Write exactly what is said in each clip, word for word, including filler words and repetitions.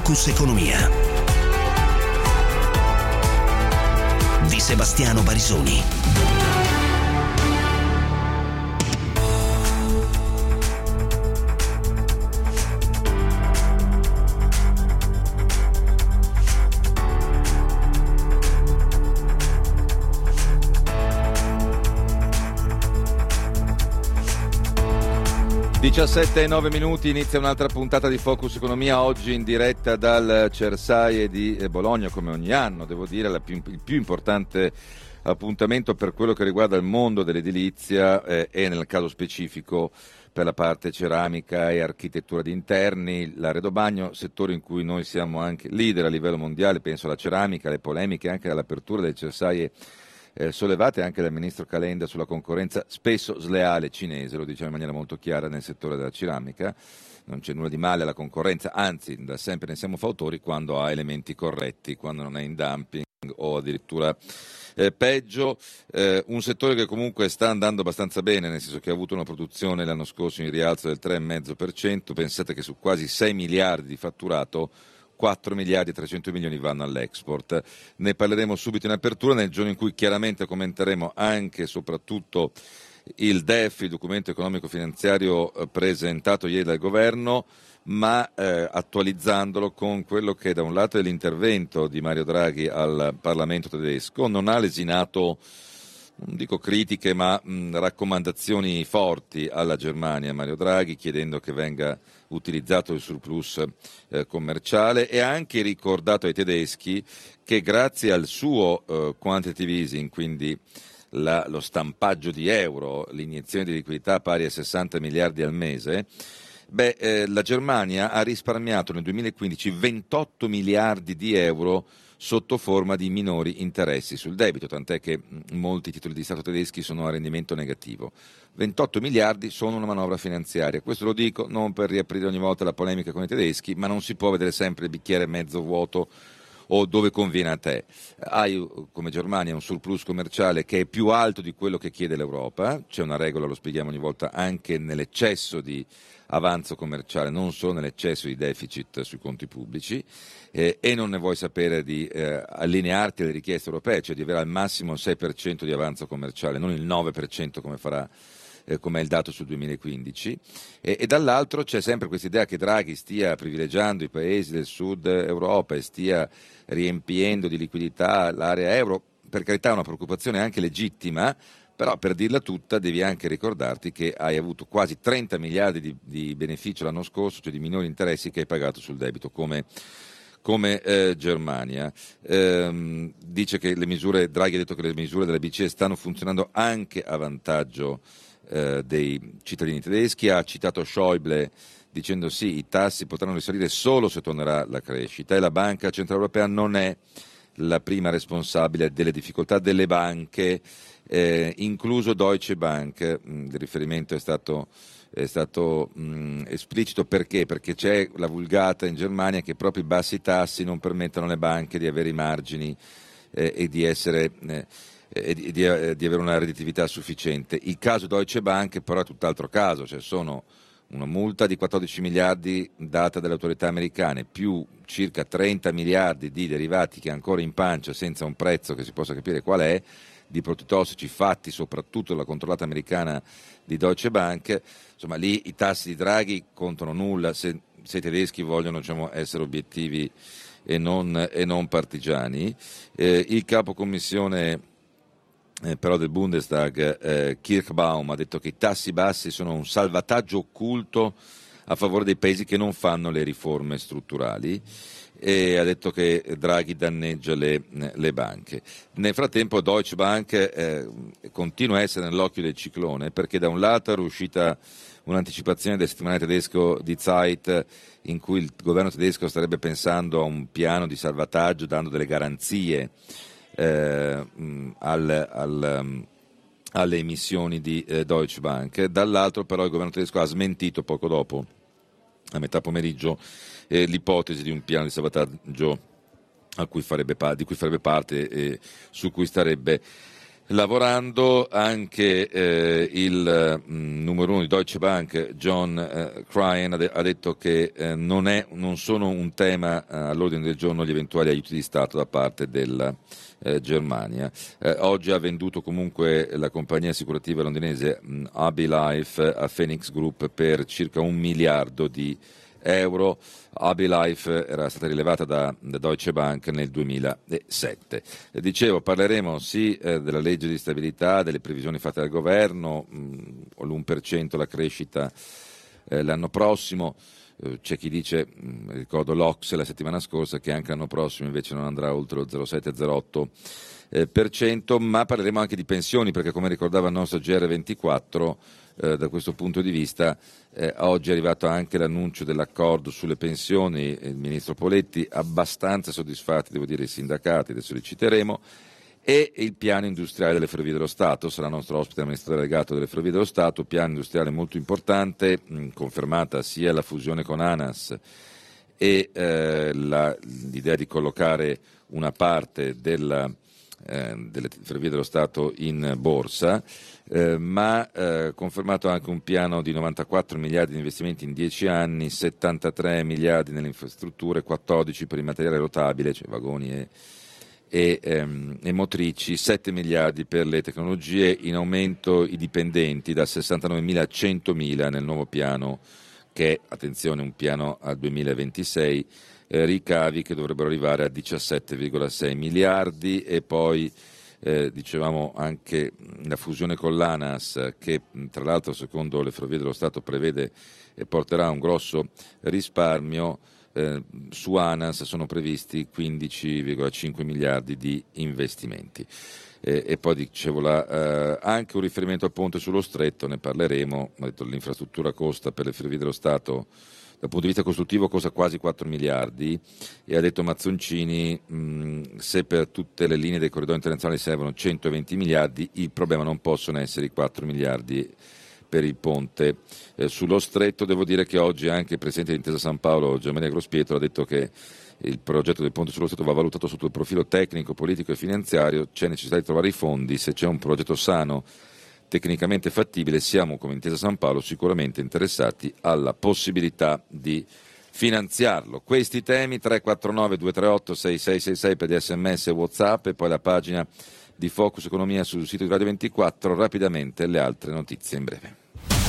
Focus Economia di Sebastiano Barisoni. diciassette e nove minuti, inizia un'altra puntata di Focus Economia, oggi in diretta dal Cersaie di Bologna, come ogni anno, devo dire, la più, il più importante appuntamento per quello che riguarda il mondo dell'edilizia eh, e nel caso specifico per la parte ceramica e architettura di interni, l'arredobagno, settore in cui noi siamo anche leader a livello mondiale, penso alla ceramica, alle polemiche anche all'apertura del Cersaie Eh, sollevate anche dal ministro Calenda sulla concorrenza spesso sleale cinese, lo diciamo in maniera molto chiara nel settore della ceramica. Non c'è nulla di male alla concorrenza, anzi da sempre ne siamo fautori quando ha elementi corretti, quando non è in dumping o addirittura eh, peggio. Eh, un settore che comunque sta andando abbastanza bene, nel senso che ha avuto una produzione l'anno scorso in rialzo del tre virgola cinque per cento, pensate che su quasi sei miliardi di fatturato quattro miliardi e trecento milioni vanno all'export. Ne parleremo subito in apertura, nel giorno in cui chiaramente commenteremo anche e soprattutto il D E F, il documento economico finanziario eh, presentato ieri dal governo, ma eh, attualizzandolo con quello che da un lato è l'intervento di Mario Draghi al Parlamento tedesco. Non ha lesinato, non dico critiche, ma mh, raccomandazioni forti alla Germania, Mario Draghi, chiedendo che venga utilizzato il surplus eh, commerciale, e ha anche ricordato ai tedeschi che grazie al suo eh, quantitative easing, quindi la, lo stampaggio di euro, l'iniezione di liquidità pari a sessanta miliardi al mese, beh, eh, la Germania ha risparmiato nel duemilaquindici ventotto miliardi di euro sotto forma di minori interessi sul debito, tant'è che molti titoli di Stato tedeschi sono a rendimento negativo. ventotto miliardi sono una manovra finanziaria, questo lo dico non per riaprire ogni volta la polemica con i tedeschi, ma non si può vedere sempre il bicchiere mezzo vuoto o dove conviene a te. Hai come Germania un surplus commerciale che è più alto di quello che chiede l'Europa, c'è una regola, lo spieghiamo ogni volta, anche nell'eccesso di avanzo commerciale, non solo nell'eccesso di deficit sui conti pubblici, eh, e non ne vuoi sapere di eh, allinearti alle richieste europee, cioè di avere al massimo il sei per cento di avanzo commerciale, non il nove per cento come farà eh, come è il dato sul duemilaquindici, e, e dall'altro c'è sempre questa idea che Draghi stia privilegiando i paesi del sud Europa e stia riempiendo di liquidità l'area euro. Per carità è una preoccupazione anche legittima, però per dirla tutta devi anche ricordarti che hai avuto quasi trenta miliardi di, di beneficio l'anno scorso, cioè di minori interessi che hai pagato sul debito come, come eh, Germania. Ehm, dice che le misure, Draghi ha detto che le misure della B C E stanno funzionando anche a vantaggio eh, dei cittadini tedeschi, ha citato Schäuble dicendo sì, i tassi potranno risalire solo se tornerà la crescita, e la Banca Centrale Europea non è la prima responsabile delle difficoltà delle banche, eh, incluso Deutsche Bank. Il riferimento è stato, è stato mh, esplicito perché? Perché c'è la vulgata in Germania che proprio i bassi tassi non permettono alle banche di avere i margini eh, e di essere eh, e di, di, di avere una redditività sufficiente. Il caso Deutsche Bank però è tutt'altro caso, cioè sono una multa di quattordici miliardi data dalle autorità americane, più circa trenta miliardi di derivati che ancora in pancia senza un prezzo che si possa capire qual è, di prodotti tossici fatti soprattutto dalla controllata americana di Deutsche Bank. Insomma, lì i tassi di Draghi contano nulla se, se i tedeschi vogliono, diciamo, essere obiettivi e non, e non partigiani. Eh, il capo commissione Eh, però del Bundestag, eh, Kirchbaum, ha detto che i tassi bassi sono un salvataggio occulto a favore dei paesi che non fanno le riforme strutturali, e ha detto che Draghi danneggia le, le banche. Nel frattempo Deutsche Bank eh, continua a essere nell'occhio del ciclone, perché da un lato era uscita un'anticipazione del settimanale tedesco di Zeit in cui il governo tedesco starebbe pensando a un piano di salvataggio dando delle garanzie Eh, al, al, um, alle emissioni di eh, Deutsche Bank. Dall'altro però il governo tedesco ha smentito poco dopo, a metà pomeriggio, eh, l'ipotesi di un piano di salvataggio a cui farebbe pa- di cui farebbe parte e su cui starebbe lavorando. Anche eh, il mh, numero uno di Deutsche Bank, John eh, Cryan, ha, de- ha detto che eh, non, è, non sono un tema eh, all'ordine del giorno gli eventuali aiuti di Stato da parte della eh, Germania. Eh, oggi ha venduto comunque la compagnia assicurativa londinese mh, A B Life a Phoenix Group per circa un miliardo di euro. A B Life era stata rilevata da, da Deutsche Bank nel duemilasette. Eh, dicevo, parleremo sì eh, della legge di stabilità, delle previsioni fatte dal governo, mh, l'uno per cento la crescita eh, l'anno prossimo. Eh, c'è chi dice, mh, ricordo l'Ocse la settimana scorsa, che anche l'anno prossimo invece non andrà oltre lo zero virgola sette zero virgola otto eh, per cento, ma parleremo anche di pensioni, perché come ricordava il nostro G R ventiquattro, Eh, da questo punto di vista eh, oggi è arrivato anche l'annuncio dell'accordo sulle pensioni, il ministro Poletti, abbastanza soddisfatti devo dire i sindacati, adesso li citeremo, e il piano industriale delle Ferrovie dello Stato. Sarà nostro ospite l'amministratore delegato delle Ferrovie dello Stato, piano industriale molto importante, mh, confermata sia la fusione con ANAS e eh, la, l'idea di collocare una parte della, eh, delle Ferrovie dello Stato in borsa. Eh, ma eh, confermato anche un piano di novantaquattro miliardi di investimenti in dieci anni, settantatré miliardi nelle infrastrutture, quattordici per il materiale rotabile, cioè vagoni e, e, ehm, e motrici, sette miliardi per le tecnologie, in aumento i dipendenti da sessantanovemila a centomila nel nuovo piano, che è, attenzione, un piano al duemilaventisei, eh, ricavi che dovrebbero arrivare a diciassette virgola sei miliardi. E poi Eh, dicevamo anche la fusione con l'ANAS, che tra l'altro secondo le Ferrovie dello Stato prevede e porterà un grosso risparmio. Eh, su ANAS sono previsti quindici virgola cinque miliardi di investimenti. Eh, e poi dicevo la, eh, anche un riferimento al ponte sullo Stretto, ne parleremo. Ho detto, l'infrastruttura costa per le Ferrovie dello Stato, dal punto di vista costruttivo costa quasi quattro miliardi, e ha detto Mazzoncini mh, se per tutte le linee dei corridoi internazionali servono centoventi miliardi, il problema non possono essere i quattro miliardi per il ponte eh, sullo Stretto. Devo dire che oggi anche il Presidente di Intesa San Paolo, Gianmaria Grospietro, ha detto che il progetto del ponte sullo Stretto va valutato sotto il profilo tecnico, politico e finanziario, c'è necessità di trovare i fondi, se c'è un progetto sano, tecnicamente fattibile, siamo come Intesa San Paolo sicuramente interessati alla possibilità di finanziarlo. Questi temi tre quattro nove due tre otto sei sei sei sei per gli sms e WhatsApp, e poi la pagina di Focus Economia sul sito di Radio ventiquattro. Rapidamente le altre notizie in breve.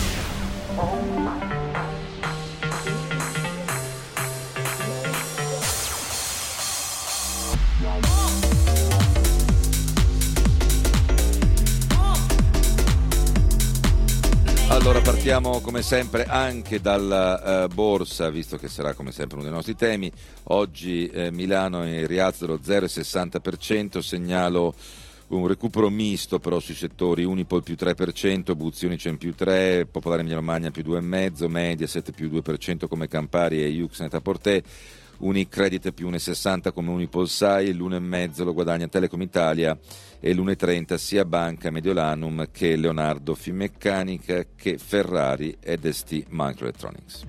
Allora partiamo come sempre anche dalla uh, borsa, visto che sarà come sempre uno dei nostri temi. Oggi eh, Milano in rialzo dello zero virgola sessanta per cento, segnalo un recupero misto però sui settori: Unipol più tre per cento, Buzzi Unicem più tre per cento, Popolare Emilia Romagna più due virgola cinque per cento, Mediaset più due per cento come Campari e Yux Net-a-Porter, Unicredit più uno virgola sessanta come Unipol sei, l'uno virgola cinque lo guadagna Telecom Italia e l'uno virgola trenta sia Banca Mediolanum che Leonardo Finmeccanica che Ferrari ed S T Microelectronics.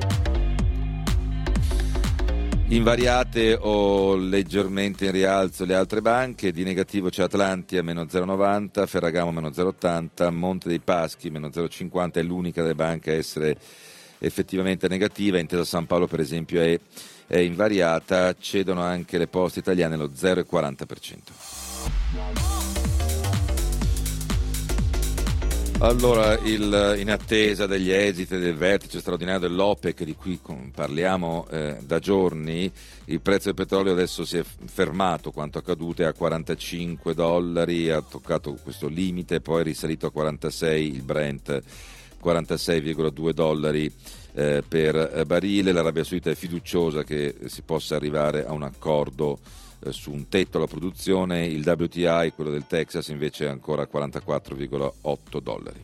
Invariate o leggermente in rialzo le altre banche, di negativo c'è Atlantia meno zero virgola novanta, Ferragamo meno zero virgola ottanta, Monte dei Paschi meno zero virgola cinquanta, è l'unica delle banche a essere effettivamente negativa. Intesa San Paolo per esempio è, è invariata, cedono anche le Poste Italiane lo zero virgola quaranta per cento. Allora, il, in attesa degli esiti del vertice straordinario dell'OPEC, di cui parliamo eh, da giorni, il prezzo del petrolio adesso si è fermato, quanto accaduto è a quarantacinque dollari, ha toccato questo limite, poi è risalito a quarantasei il Brent, quarantasei virgola due dollari eh, per barile. L'Arabia Saudita è fiduciosa che si possa arrivare a un accordo eh, su un tetto alla produzione. Il W T I, quello del Texas, invece è ancora a quarantaquattro virgola otto dollari.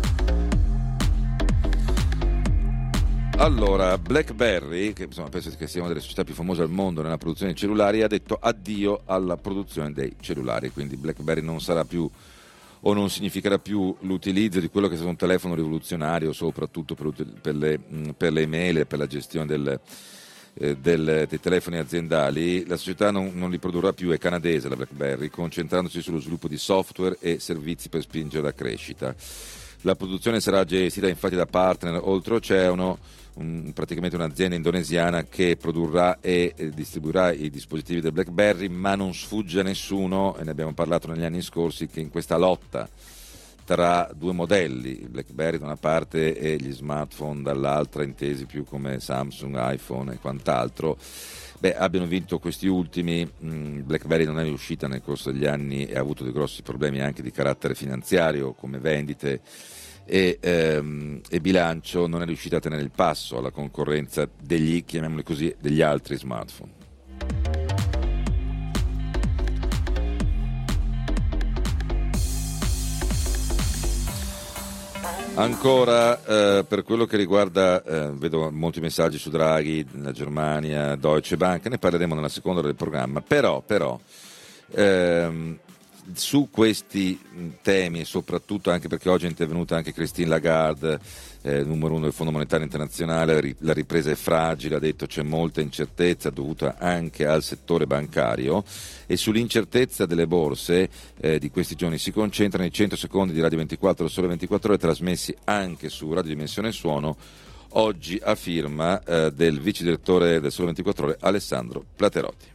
Allora, BlackBerry, che insomma penso che sia una delle società più famose al mondo nella produzione di cellulari, ha detto addio alla produzione dei cellulari, quindi BlackBerry non sarà più o non significherà più l'utilizzo di quello che è stato un telefono rivoluzionario, soprattutto per, per, le, per le email e per la gestione del, eh, del, dei telefoni aziendali, la società non, non li produrrà più, è canadese la BlackBerry, concentrandosi sullo sviluppo di software e servizi per spingere la crescita. La produzione sarà gestita infatti da partner oltreoceano, un, praticamente un'azienda indonesiana che produrrà e eh, distribuirà i dispositivi del BlackBerry, ma non sfugge a nessuno, e ne abbiamo parlato negli anni scorsi, che in questa lotta tra due modelli, il BlackBerry da una parte e gli smartphone dall'altra, intesi più come Samsung, iPhone e quant'altro, beh, abbiano vinto questi ultimi. BlackBerry non è riuscita nel corso degli anni e ha avuto dei grossi problemi anche di carattere finanziario, come vendite e, ehm, e bilancio, non è riuscita a tenere il passo alla concorrenza degli, chiamiamoli così, degli altri smartphone. Ancora eh, per quello che riguarda, eh, vedo molti messaggi su Draghi, la Germania, Deutsche Bank, ne parleremo nella seconda del programma, però, però ehm, su questi temi, e soprattutto anche perché oggi è intervenuta anche Christine Lagarde, eh, numero uno del Fondo Monetario Internazionale, la ripresa è fragile, ha detto c'è molta incertezza dovuta anche al settore bancario, e sull'incertezza delle borse eh, di questi giorni si concentrano i cento secondi di Radio ventiquattro, il Sole ventiquattro Ore, trasmessi anche su Radio Dimensione Suono, oggi a firma eh, del vice direttore del Sole ventiquattro Ore Alessandro Platerotti.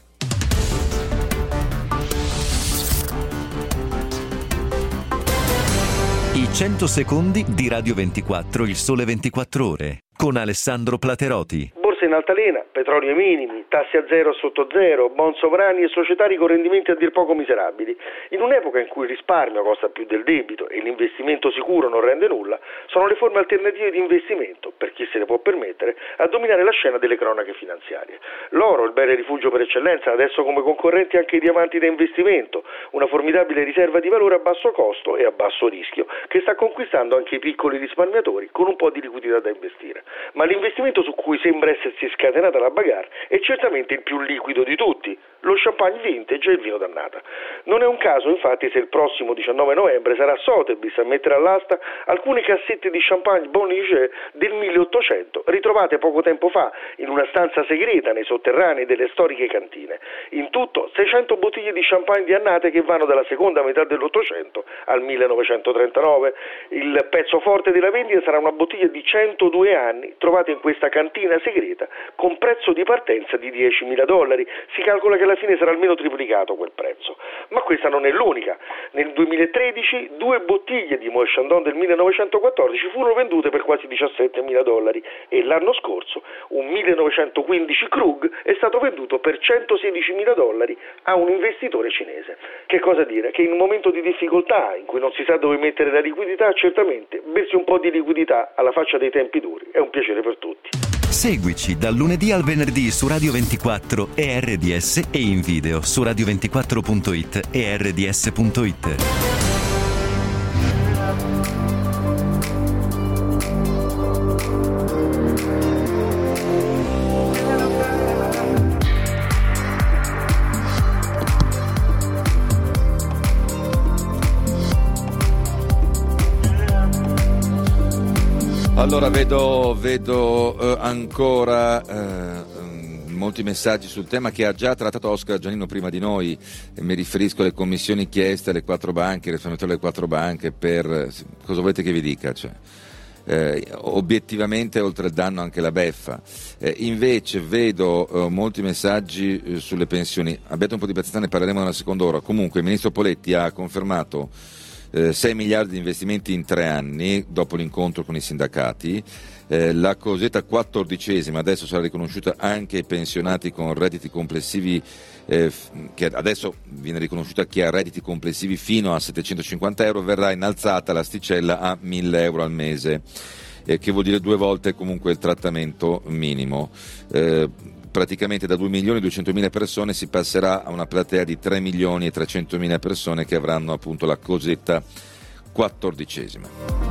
I cento secondi di Radio ventiquattro, il Sole ventiquattro Ore, con Alessandro Platerotti. Borsa in altalena, petrolio ai minimi, tassi a zero sotto zero, bond sovrani e societari con rendimenti a dir poco miserabili. In un'epoca in cui il risparmio costa più del debito e l'investimento sicuro non rende nulla, sono le forme alternative di investimento, per chi se le può permettere, a dominare la scena delle cronache finanziarie. L'oro, il bene rifugio per eccellenza, adesso come concorrenti anche i diamanti da investimento, una formidabile riserva di valore a basso costo e a basso rischio, che sta conquistando anche i piccoli risparmiatori con un po' di liquidità da investire. Ma l'investimento su cui sembra essersi scatenata la bagarre è certamente il più liquido di tutti, lo champagne vintage e il vino d'annata. Non è un caso infatti se il prossimo diciannove novembre sarà Sotheby's a mettere all'asta alcune cassette di champagne Bon Liger del milleottocento ritrovate poco tempo fa in una stanza segreta nei sotterranei delle storiche cantine. In tutto seicento bottiglie di champagne di annate che vanno dalla seconda metà dell'Ottocento al millenovecentotrentanove. Il pezzo forte della vendita sarà una bottiglia di centodue anni trovata in questa cantina segreta con prezzo di partenza di diecimila dollari. Si calcola che alla fine sarà almeno triplicato quel prezzo. Ma questa non è l'unica. Nel duemilatredici due bottiglie di Moet Chandon del millenovecentoquattordici furono vendute per quasi diciassettemila dollari e l'anno scorso un millenovecentoquindici Krug è stato venduto per centosedicimila dollari a un investitore cinese. Che cosa dire? Che in un momento di difficoltà in cui non si sa dove mettere la liquidità, certamente bersi un po' di liquidità alla faccia dei tempi duri è un piacere per tutti. Seguici dal lunedì al venerdì su Radio ventiquattro e R D S e in video su radio ventiquattro punto it e R D S punto it. Allora vedo, vedo eh, ancora eh, molti messaggi sul tema che ha già trattato Oscar Giannino prima di noi, e mi riferisco alle commissioni chieste alle quattro banche, ai risparmiatori delle quattro banche, per cosa volete che vi dica? Cioè, eh, obiettivamente oltre il danno anche la beffa. Eh, invece vedo eh, molti messaggi eh, sulle pensioni, abbiate un po' di pazienza, ne parleremo nella seconda ora. Comunque il ministro Poletti ha confermato Eh, sei miliardi di investimenti in tre anni dopo l'incontro con i sindacati, eh, la cosiddetta quattordicesima adesso sarà riconosciuta anche ai pensionati con redditi complessivi, eh, che adesso viene riconosciuta a chi ha redditi complessivi fino a settecentocinquanta euro, verrà innalzata l'asticella a mille euro al mese, eh, che vuol dire due volte comunque il trattamento minimo. Eh, praticamente da due milioni duecentomila persone si passerà a una platea di tre milioni e trecentomila persone che avranno appunto la cosiddetta quattordicesima.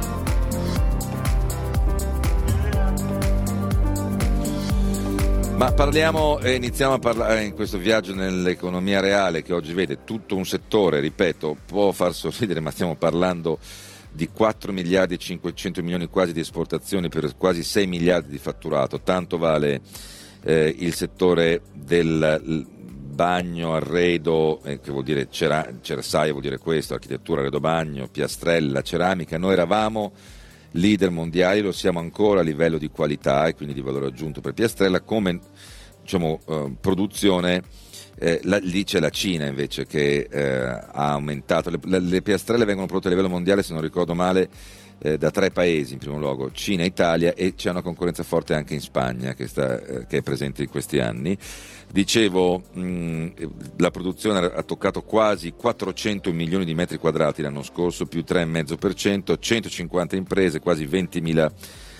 Ma parliamo e iniziamo a parlare in questo viaggio nell'economia reale che oggi vede tutto un settore, ripeto, può far sorridere, ma stiamo parlando di quattro miliardi e cinquecento milioni quasi di esportazioni per quasi sei miliardi di fatturato, tanto vale eh, il settore del bagno, arredo, eh, che vuol dire cera- Cersaie, vuol dire questo, architettura, arredo bagno, piastrella, ceramica. Noi eravamo leader mondiali, lo siamo ancora a livello di qualità e quindi di valore aggiunto per piastrella, come diciamo eh, produzione. Eh, la, lì c'è la Cina invece che eh, ha aumentato, le, le, le piastrelle vengono prodotte a livello mondiale, se non ricordo male, eh, da tre paesi in primo luogo, Cina, Italia, e c'è una concorrenza forte anche in Spagna che, sta, eh, che è presente in questi anni. Dicevo, mh, la produzione ha toccato quasi quattrocento milioni di metri quadrati l'anno scorso, più tre virgola cinque per cento, centocinquanta imprese, quasi ventimila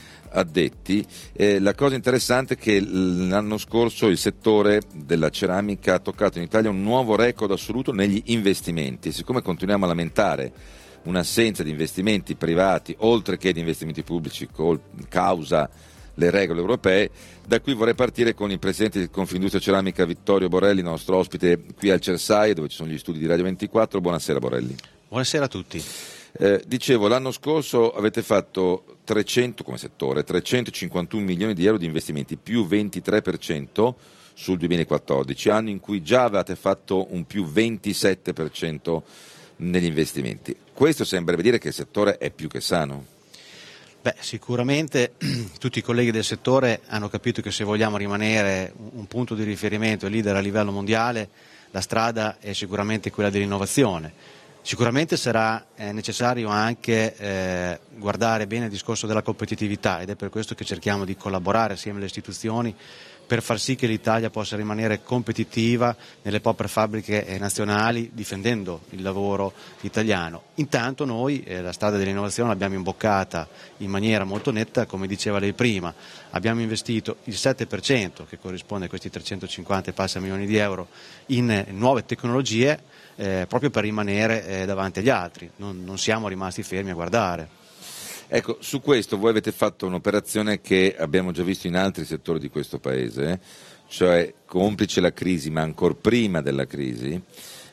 addetti. Eh, la cosa interessante è che l'anno scorso il settore della ceramica ha toccato in Italia un nuovo record assoluto negli investimenti. Siccome continuiamo a lamentare un'assenza di investimenti privati oltre che di investimenti pubblici col, causa le regole europee, da qui vorrei partire con il presidente del Confindustria Ceramica Vittorio Borelli, nostro ospite qui al Cersaie dove ci sono gli studi di Radio ventiquattro. Buonasera Borelli. Buonasera a tutti. Eh, dicevo, l'anno scorso avete fatto trecento come settore, trecentocinquantuno milioni di euro di investimenti, più ventitré per cento sul duemilaquattordici, anno in cui già avete fatto un più ventisette per cento negli investimenti. Questo sembrerebbe dire che il settore è più che sano. Beh, sicuramente tutti i colleghi del settore hanno capito che se vogliamo rimanere un punto di riferimento e leader a livello mondiale, la strada è sicuramente quella dell'innovazione. Sicuramente sarà eh, necessario anche eh, guardare bene il discorso della competitività, ed è per questo che cerchiamo di collaborare assieme alle istituzioni per far sì che l'Italia possa rimanere competitiva nelle proprie fabbriche eh, nazionali, difendendo il lavoro italiano. Intanto noi eh, la strada dell'innovazione l'abbiamo imboccata in maniera molto netta, come diceva lei prima. Abbiamo investito il sette per cento, che corrisponde a questi trecentocinquanta e passa milioni di euro, in eh, nuove tecnologie, eh, proprio per rimanere eh, davanti agli altri. Non, non siamo rimasti fermi a guardare. Ecco, su questo voi avete fatto un'operazione che abbiamo già visto in altri settori di questo paese, eh? Cioè complice la crisi, ma ancora prima della crisi,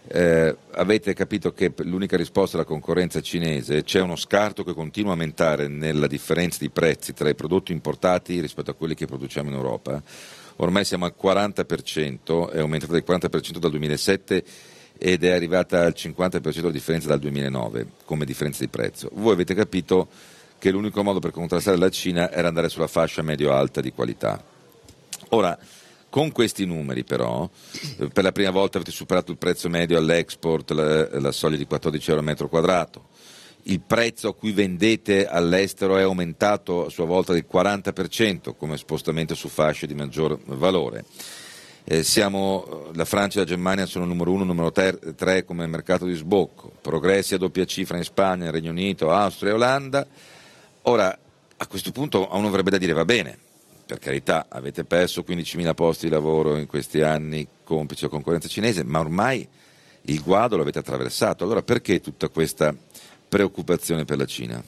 eh, avete capito che l'unica risposta alla concorrenza cinese, c'è uno scarto che continua a aumentare nella differenza di prezzi tra i prodotti importati rispetto a quelli che produciamo in Europa. Ormai siamo al quaranta per cento, è aumentata del quaranta per cento dal duemilasette ed è arrivata al cinquanta per cento la differenza dal duemilanove come differenza di prezzo. Voi avete capito che l'unico modo per contrastare la Cina era andare sulla fascia medio-alta di qualità. Ora, con questi numeri però, per la prima volta avete superato il prezzo medio all'export, la, la soglia di quattordici euro al metro quadrato, il prezzo a cui vendete all'estero è aumentato a sua volta del quaranta per cento come spostamento su fasce di maggior valore. Eh, siamo, la Francia e la Germania sono numero uno, numero ter- tre come mercato di sbocco, progressi a doppia cifra in Spagna, Regno Unito, Austria e Olanda. Ora, a questo punto a uno avrebbe da dire va bene, per carità, avete perso quindicimila posti di lavoro in questi anni complice la concorrenza cinese, ma ormai il guado l'avete attraversato, allora perché tutta questa preoccupazione per la Cina?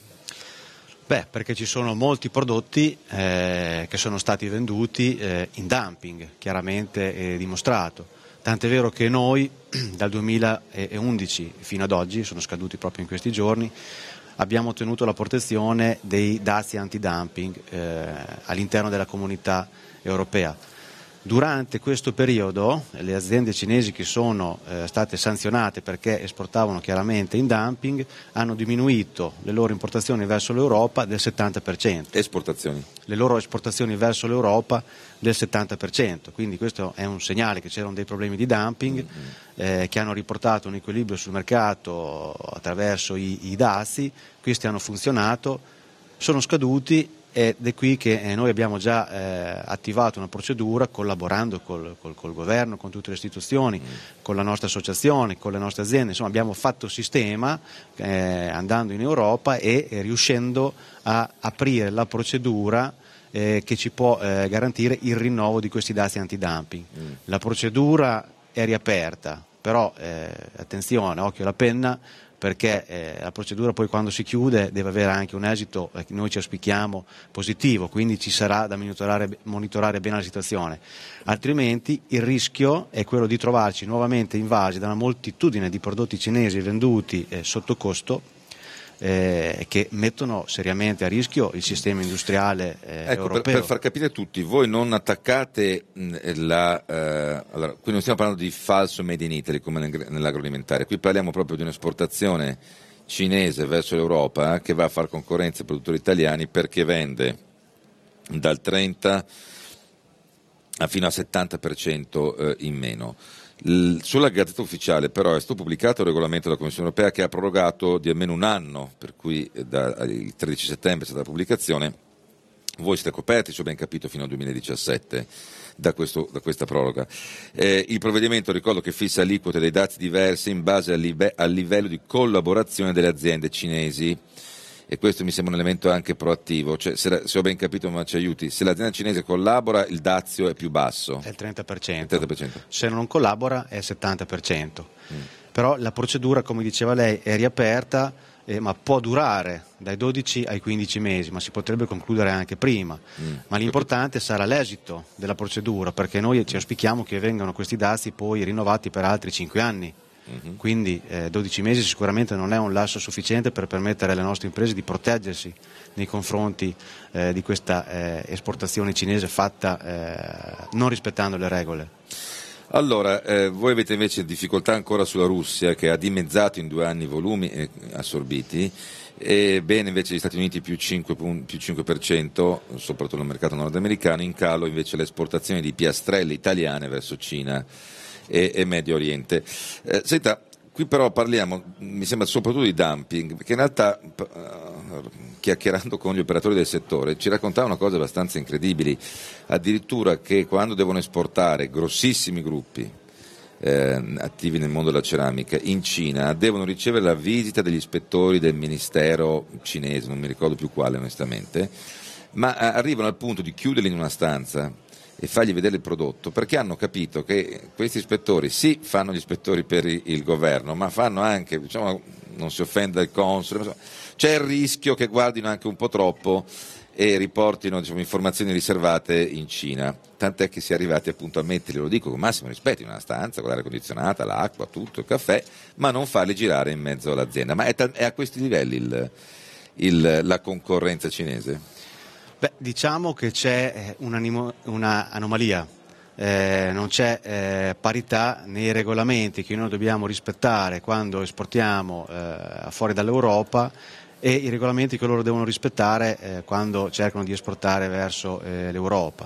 Beh, perché ci sono molti prodotti eh, che sono stati venduti eh, in dumping, chiaramente è dimostrato. Tant'è vero che noi dal duemilaundici fino ad oggi, sono scaduti proprio in questi giorni, abbiamo ottenuto la protezione dei dazi antidumping eh, all'interno della comunità europea. Durante questo periodo le aziende cinesi che sono eh, state sanzionate perché esportavano chiaramente in dumping hanno diminuito le loro importazioni verso l'Europa del settanta per cento. Esportazioni? Le loro esportazioni verso l'Europa del settanta per cento, quindi questo è un segnale che c'erano dei problemi di dumping mm-hmm. eh, che hanno riportato un equilibrio sul mercato attraverso i, i dazi. Questi hanno funzionato, sono scaduti ed è qui che eh, noi abbiamo già eh, attivato una procedura collaborando col, col, col governo, con tutte le istituzioni, mm. con la nostra associazione, con le nostre aziende, insomma abbiamo fatto sistema eh, andando in Europa e, e riuscendo a aprire la procedura eh, che ci può eh, garantire il rinnovo di questi dazi antidumping. Mm. La procedura è riaperta, però eh, attenzione, occhio alla penna, perché eh, la procedura poi quando si chiude deve avere anche un esito eh, che noi ci auspichiamo positivo, quindi ci sarà da monitorare, monitorare bene la situazione, altrimenti il rischio è quello di trovarci nuovamente invasi da una moltitudine di prodotti cinesi venduti eh, sotto costo eh, che mettono seriamente a rischio il sistema industriale eh, ecco, europeo. Per, per far capire a tutti, voi non attaccate mh, la... Eh, allora, qui non stiamo parlando di falso made in Italy come nell'agroalimentare, qui parliamo proprio di un'esportazione cinese verso l'Europa eh, che va a far concorrenza ai produttori italiani perché vende dal trenta fino al settanta per cento eh, in meno. L- sulla Gazzetta Ufficiale però è stato pubblicato il regolamento della Commissione Europea che ha prorogato di almeno un anno, per cui eh, da, il tredici settembre è stata la pubblicazione. Voi siete coperti, se ho ben capito, fino al duemiladiciassette da, questo, da questa proroga. Eh, il provvedimento, ricordo, che fissa aliquote dei dazi diversi in base al, libe- al livello di collaborazione delle aziende cinesi, e questo mi sembra un elemento anche proattivo, cioè se, la, se ho ben capito, ma ci aiuti, se l'azienda cinese collabora il dazio è più basso. È il trenta per cento. Il trenta per cento. Se non collabora è il settanta per cento. Mm. Però la procedura, come diceva lei, è riaperta, eh, ma può durare dai dodici ai quindici mesi, ma si potrebbe concludere anche prima. Mm. Ma l'importante sarà l'esito della procedura, perché noi ci auspichiamo che vengano questi dazi poi rinnovati per altri cinque anni. Mm-hmm. Quindi eh, dodici mesi sicuramente non è un lasso sufficiente per permettere alle nostre imprese di proteggersi nei confronti eh, di questa eh, esportazione cinese fatta eh, non rispettando le regole. Allora, eh, voi avete invece difficoltà ancora sulla Russia, che ha dimezzato in due anni i volumi eh, assorbiti, e bene invece gli Stati Uniti più cinque, più cinque per cento, soprattutto nel mercato nordamericano, in calo invece le esportazioni di piastrelle italiane verso Cina e, e Medio Oriente. Eh, senta, qui però parliamo, mi sembra, soprattutto di dumping, perché in realtà, uh, chiacchierando con gli operatori del settore, ci raccontavano cose abbastanza incredibili, addirittura che quando devono esportare grossissimi gruppi eh, attivi nel mondo della ceramica in Cina, devono ricevere la visita degli ispettori del ministero cinese, non mi ricordo più quale onestamente, ma eh, arrivano al punto di chiuderli in una stanza e fargli vedere il prodotto, perché hanno capito che questi ispettori sì fanno gli ispettori per il governo, ma fanno anche, diciamo, non si offenda il console, c'è il rischio che guardino anche un po' troppo e riportino, diciamo, informazioni riservate in Cina, tant'è che si è arrivati appunto a metterli, lo dico con massimo rispetto, in una stanza con l'aria condizionata, l'acqua, tutto, il caffè, ma non farli girare in mezzo all'azienda. Ma è, ta- è a questi livelli il, il, la concorrenza cinese? Beh, diciamo che c'è una anomalia, eh, non c'è eh, parità nei regolamenti che noi dobbiamo rispettare quando esportiamo eh, fuori dall'Europa e i regolamenti che loro devono rispettare eh, quando cercano di esportare verso eh, l'Europa.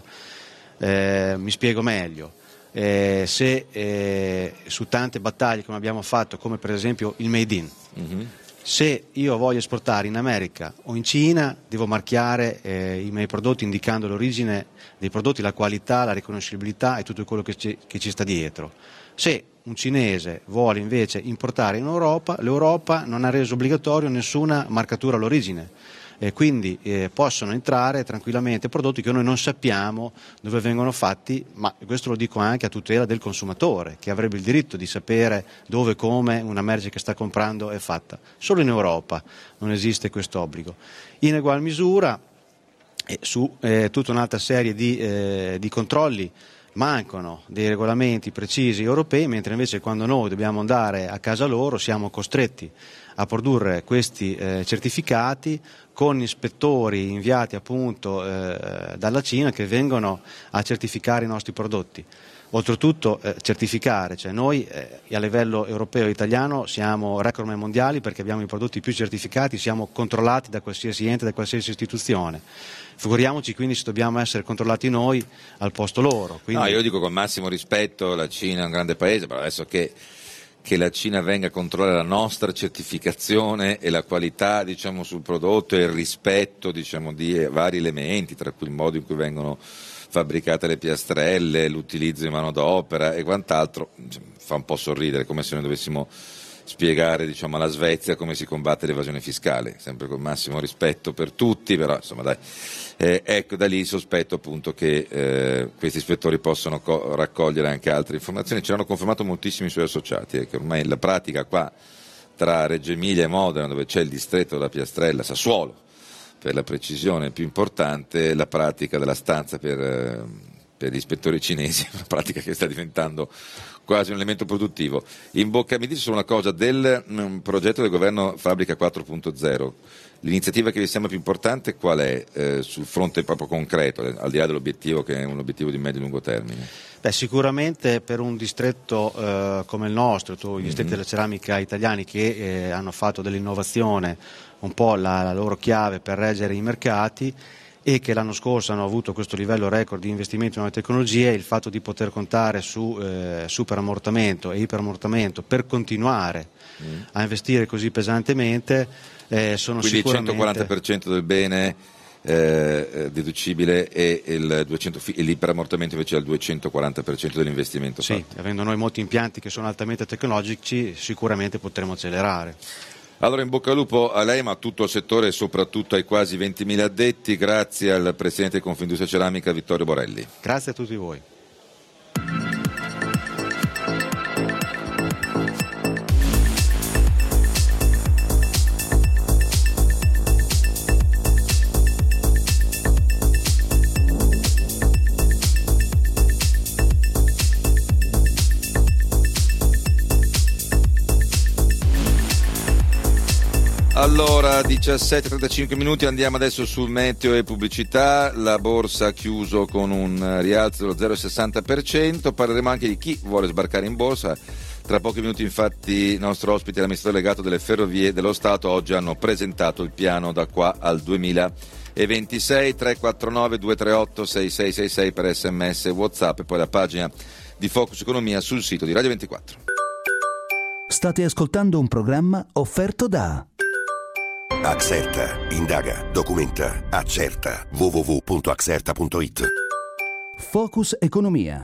Eh, mi spiego meglio. Eh, se eh, su tante battaglie come abbiamo fatto, come per esempio il Made in, mm-hmm. se io voglio esportare in America o in Cina, devo marchiare eh, i miei prodotti indicando l'origine dei prodotti, la qualità, la riconoscibilità e tutto quello che ci, che ci sta dietro. Se un cinese vuole invece importare in Europa, l'Europa non ha reso obbligatorio nessuna marcatura all'origine. E quindi eh, possono entrare tranquillamente prodotti che noi non sappiamo dove vengono fatti, ma questo lo dico anche a tutela del consumatore, che avrebbe il diritto di sapere dove e come una merce che sta comprando è fatta. Solo in Europa non esiste questo obbligo. In egual misura, eh, su eh, tutta un'altra serie di, eh, di controlli, mancano dei regolamenti precisi europei, mentre invece quando noi dobbiamo andare a casa loro siamo costretti a produrre questi eh, certificati con ispettori inviati appunto eh, dalla Cina che vengono a certificare i nostri prodotti. Oltretutto eh, certificare, cioè noi eh, a livello europeo e italiano siamo recordman mondiali perché abbiamo i prodotti più certificati, siamo controllati da qualsiasi ente, da qualsiasi istituzione. Figuriamoci quindi se dobbiamo essere controllati noi al posto loro. Quindi... No, io dico con massimo rispetto, la Cina è un grande paese, però adesso che, che la Cina venga a controllare la nostra certificazione e la qualità, diciamo, sul prodotto e il rispetto, diciamo, di vari elementi, tra cui il modo in cui vengono fabbricate le piastrelle, l'utilizzo di manodopera e quant'altro, fa un po' sorridere, come se noi dovessimo spiegare, diciamo, alla Svezia come si combatte l'evasione fiscale, sempre con massimo rispetto per tutti, però insomma dai, eh, ecco, da lì il sospetto appunto che eh, questi ispettori possano co- raccogliere anche altre informazioni. Ce l'hanno confermato moltissimi suoi associati, eh, che ormai la pratica qua tra Reggio Emilia e Modena, dove c'è il distretto della piastrella, Sassuolo per la precisione più importante, la pratica della stanza per, eh, per gli ispettori cinesi, una pratica che sta diventando quasi un elemento produttivo. In bocca, mi dice solo una cosa del um, progetto del governo Fabbrica quattro punto zero. L'iniziativa che vi sembra più importante qual è eh, sul fronte proprio concreto, al di là dell'obiettivo che è un obiettivo di medio e lungo termine? Beh, sicuramente per un distretto eh, come il nostro, tu, gli distretti mm-hmm. della ceramica italiani che eh, hanno fatto dell'innovazione un po' la, la loro chiave per reggere i mercati e che l'anno scorso hanno avuto questo livello record di investimenti in nuove tecnologie, il fatto di poter contare su eh, superammortamento e iperammortamento per continuare mm. a investire così pesantemente eh, sono Quindi sicuramente... il centoquaranta per cento del bene eh, deducibile e il duecento, e l'iperammortamento invece è al duecentoquaranta per cento dell'investimento sì, fatto. Avendo noi molti impianti che sono altamente tecnologici sicuramente potremo accelerare. Allora in bocca al lupo a lei, ma a tutto il settore e soprattutto ai quasi ventimila addetti. Grazie al Presidente di Confindustria Ceramica Vittorio Borelli. Grazie a tutti voi. Allora, diciassette e trentacinque minuti, andiamo adesso sul meteo e pubblicità. La borsa ha chiuso con un rialzo dello zero virgola sessanta per cento. Parleremo anche di chi vuole sbarcare in borsa. Tra pochi minuti infatti il nostro ospite, l'amministratore delegato delle Ferrovie dello Stato, oggi hanno presentato il piano da qua al duemilaventisei. Tre quattro nove due tre otto sei sei sei sei per sms e WhatsApp e poi la pagina di Focus Economia sul sito di Radio ventiquattro. State ascoltando un programma offerto da Axerta, indaga, documenta, accerta. w w w punto axerta punto i t. Focus Economia.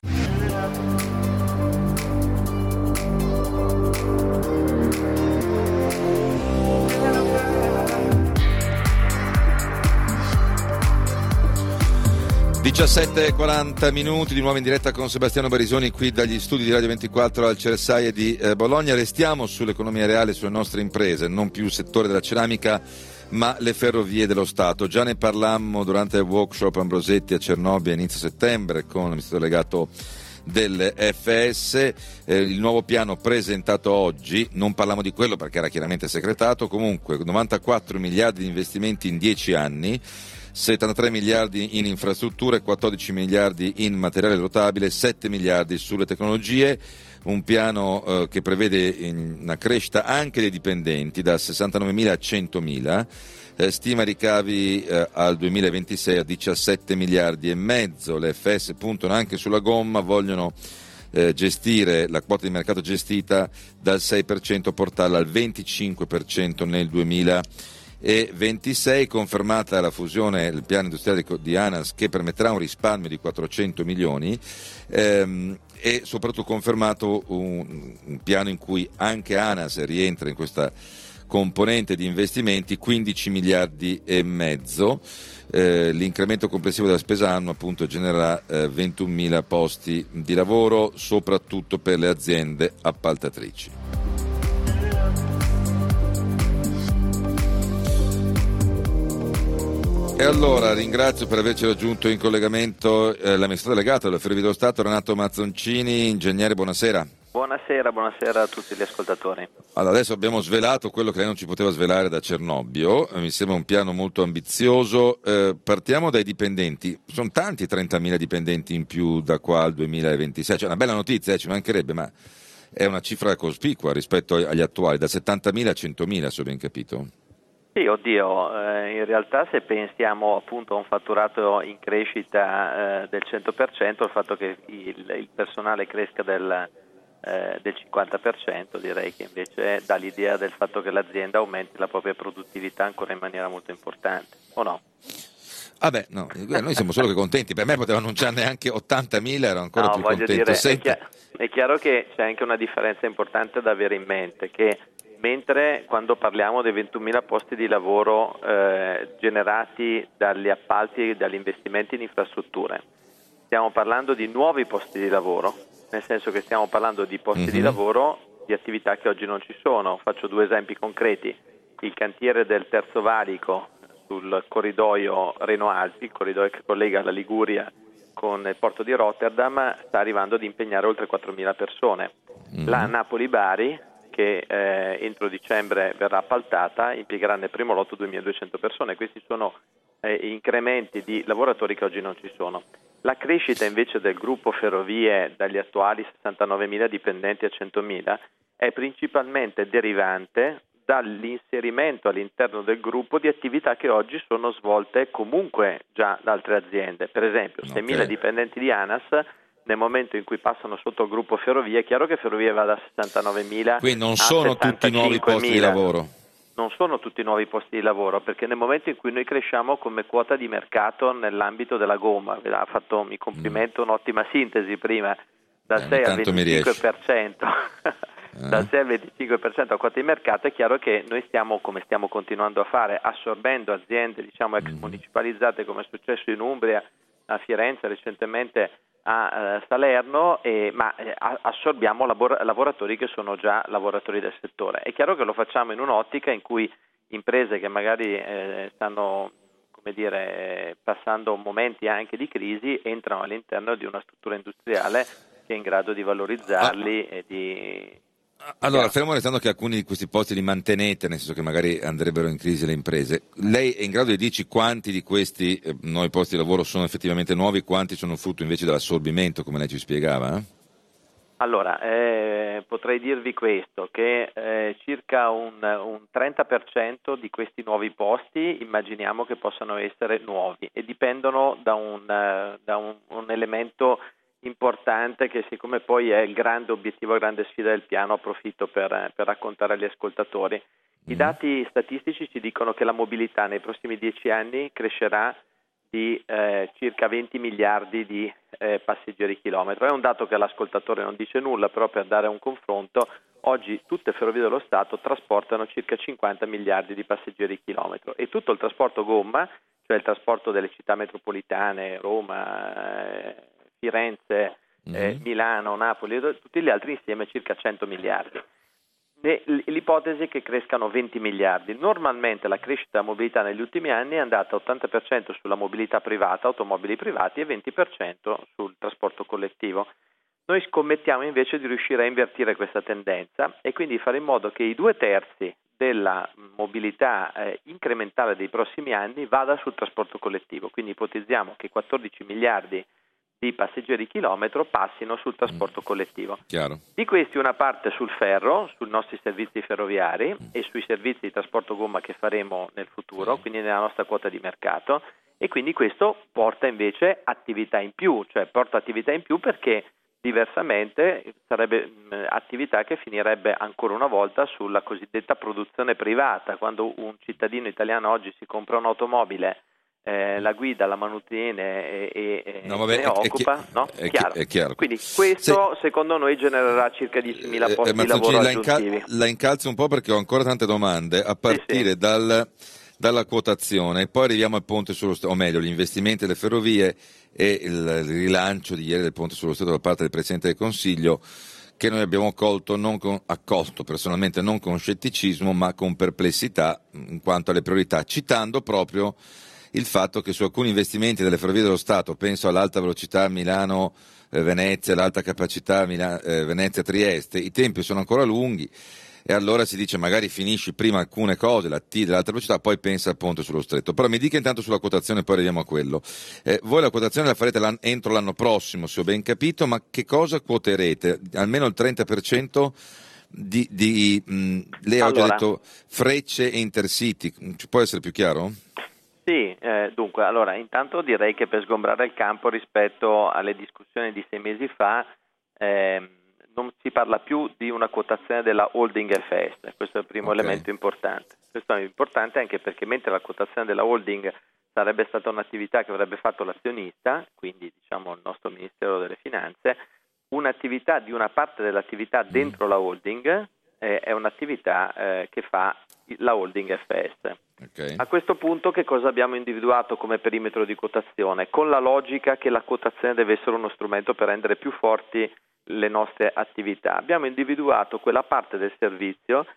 diciassette e quaranta minuti, di nuovo in diretta con Sebastiano Barisoni qui dagli studi di Radio ventiquattro al Cersaie di eh, Bologna. Restiamo sull'economia reale, sulle nostre imprese, non più il settore della ceramica ma le ferrovie dello Stato. Già ne parlammo durante il workshop Ambrosetti a Cernobbio a inizio settembre con l'amministratore delegato del F S, eh, il nuovo piano presentato oggi, non parliamo di quello perché era chiaramente segretato, comunque novantaquattro miliardi di investimenti in dieci anni, settantatré miliardi in infrastrutture, quattordici miliardi in materiale rotabile, sette miliardi sulle tecnologie, un piano eh, che prevede una crescita anche dei dipendenti da sessantanovemila a centomila, eh, stima ricavi eh, al duemilaventisei a diciassette miliardi e mezzo. Le F S puntano anche sulla gomma, vogliono eh, gestire la quota di mercato gestita dal sei per cento, portarla al venticinque per cento nel duemilaventisei, confermata la fusione del piano industriale di ANAS che permetterà un risparmio di quattrocento milioni ehm, e soprattutto confermato un, un piano in cui anche ANAS rientra in questa componente di investimenti, quindici miliardi e mezzo. Eh, l'incremento complessivo della spesa anno appunto genererà eh, ventunomila posti di lavoro, soprattutto per le aziende appaltatrici. E allora ringrazio per averci raggiunto in collegamento eh, l'amministratore delegato della Ferrovie dello Stato, Renato Mazzoncini. Ingegnere, buonasera. Buonasera, buonasera a tutti gli ascoltatori. Allora, adesso abbiamo svelato quello che lei non ci poteva svelare da Cernobbio, mi sembra un piano molto ambizioso. Eh, partiamo dai dipendenti, sono tanti trentamila dipendenti in più da qua al duemilaventisei, cioè una bella notizia, eh, ci mancherebbe, ma è una cifra cospicua rispetto agli attuali, da settantamila a centomila, se ho ben capito. Sì, oddio, eh, in realtà se pensiamo appunto a un fatturato in crescita eh, del cento per cento, il fatto che il, il personale cresca del, eh, del cinquanta per cento, direi che invece dà l'idea del fatto che l'azienda aumenti la propria produttività ancora in maniera molto importante, o no? Ah beh, no, noi siamo solo che contenti, per me poteva annunciarne anche ottantamila, ero ancora no, più voglio contento. Dire, Senta... è, chiaro, è chiaro che c'è anche una differenza importante da avere in mente, che mentre quando parliamo dei ventunomila posti di lavoro eh, generati dagli appalti e dagli investimenti in infrastrutture, stiamo parlando di nuovi posti di lavoro, nel senso che stiamo parlando di posti mm-hmm. di lavoro di attività che oggi non ci sono. Faccio due esempi concreti: il cantiere del Terzo Valico sul corridoio Reno-Alpi, il corridoio che collega la Liguria con il porto di Rotterdam sta arrivando ad impegnare oltre quattromila persone. Mm. La Napoli-Bari, che eh, entro dicembre verrà appaltata, impiegherà nel primo lotto duemiladuecento persone. Questi sono eh, incrementi di lavoratori che oggi non ci sono. La crescita invece del gruppo Ferrovie dagli attuali sessantanovemila dipendenti a centomila è principalmente derivante dall'inserimento all'interno del gruppo di attività che oggi sono svolte comunque già da altre aziende. Per esempio, okay. seimila dipendenti di ANAS, nel momento in cui passano sotto il gruppo Ferrovie, è chiaro che Ferrovie va da sessantanovemila Quindi non a sono tutti nuovi posti di lavoro. Non sono tutti nuovi posti di lavoro, perché nel momento in cui noi cresciamo come quota di mercato nell'ambito della gomma, ha fatto, mi complimento, un'ottima sintesi prima, dal eh, sei al venticinque per cento. Dal sei al venticinque per cento a quota di mercato, è chiaro che noi stiamo, come stiamo continuando a fare, assorbendo aziende diciamo ex municipalizzate, come è successo in Umbria, a Firenze, recentemente a eh, Salerno, eh, ma eh, assorbiamo labor- lavoratori che sono già lavoratori del settore. È chiaro che lo facciamo in un'ottica in cui imprese che magari eh, stanno come dire, passando momenti anche di crisi entrano all'interno di una struttura industriale che è in grado di valorizzarli ah. e di... Allora, fermo restando che alcuni di questi posti li mantenete, nel senso che magari andrebbero in crisi le imprese, lei è in grado di dirci quanti di questi eh, nuovi posti di lavoro sono effettivamente nuovi, quanti sono frutto invece dell'assorbimento, come lei ci spiegava? Eh? Allora, eh, potrei dirvi questo, che eh, circa un, un trenta per cento di questi nuovi posti immaginiamo che possano essere nuovi e dipendono da un, da un, un elemento importante che, siccome poi è il grande obiettivo, la grande sfida del piano, approfitto per, per raccontare agli ascoltatori. I dati statistici ci dicono che la mobilità nei prossimi dieci anni crescerà di eh, circa venti miliardi di eh, passeggeri chilometro. È un dato che all'ascoltatore non dice nulla, però per dare un confronto, oggi tutte le ferrovie dello Stato trasportano circa cinquanta miliardi di passeggeri chilometro e tutto il trasporto gomma, cioè il trasporto delle città metropolitane, Roma, eh, Firenze, mm-hmm. eh, Milano, Napoli, tutti gli altri insieme circa cento miliardi. L'ipotesi è che crescano venti miliardi. Normalmente la crescita della mobilità negli ultimi anni è andata ottanta per cento sulla mobilità privata, automobili privati, e venti per cento sul trasporto collettivo. Noi scommettiamo invece di riuscire a invertire questa tendenza e quindi fare in modo che i due terzi della mobilità eh, incrementale dei prossimi anni vada sul trasporto collettivo. Quindi ipotizziamo che quattordici miliardi di passeggeri chilometro passino sul trasporto collettivo. Chiaro. Di questi una parte sul ferro, sui nostri servizi ferroviari mm. e sui servizi di trasporto gomma che faremo nel futuro, quindi nella nostra quota di mercato, e quindi questo porta invece attività in più, cioè porta attività in più perché diversamente sarebbe mh, attività che finirebbe ancora una volta sulla cosiddetta produzione privata. Quando un cittadino italiano oggi si compra un'automobile, Eh, la guida, la manutiene e, e no, vabbè, se ne è, occupa, è, no? È, chiaro. è chiaro. Quindi questo Se, secondo noi genererà circa diecimila eh, posti di lavoro la aggiuntivi. Incal- la incalzo un po' perché ho ancora tante domande a partire sì, sì. Dal, dalla quotazione, poi arriviamo al ponte sullo Stretto, o meglio gli investimenti delle ferrovie e il, il rilancio di ieri del ponte sullo Stretto da parte del Presidente del Consiglio, che noi abbiamo accolto, non con, accolto personalmente non con scetticismo ma con perplessità in quanto alle priorità, citando proprio il fatto che su alcuni investimenti delle ferrovie dello Stato, penso all'alta velocità Milano-Venezia, l'alta capacità Mila- eh, Venezia-Trieste, i tempi sono ancora lunghi e allora si dice magari finisci prima alcune cose, la T dell'alta velocità, poi pensa al ponte sullo Stretto. Però mi dica intanto sulla quotazione, poi arriviamo a quello. Eh, voi la quotazione la farete l'an- entro l'anno prossimo, se ho ben capito, ma che cosa quoterete? Almeno il trenta per cento di... di mh, lei oggi allora. ha detto Frecce e Intercity, ci può essere più chiaro? Sì, eh, dunque, allora intanto direi che per sgombrare il campo rispetto alle discussioni di sei mesi fa eh, non si parla più di una quotazione della holding F S, questo è il primo okay. elemento importante. Questo è importante anche perché mentre la quotazione della holding sarebbe stata un'attività che avrebbe fatto l'azionista, quindi diciamo il nostro Ministero delle Finanze, un'attività di una parte dell'attività dentro mm. la holding eh, è un'attività eh, che fa la holding F S. Okay. A questo punto che cosa abbiamo individuato come perimetro di quotazione? Con la logica che la quotazione deve essere uno strumento per rendere più forti le nostre attività. Abbiamo individuato quella parte del servizio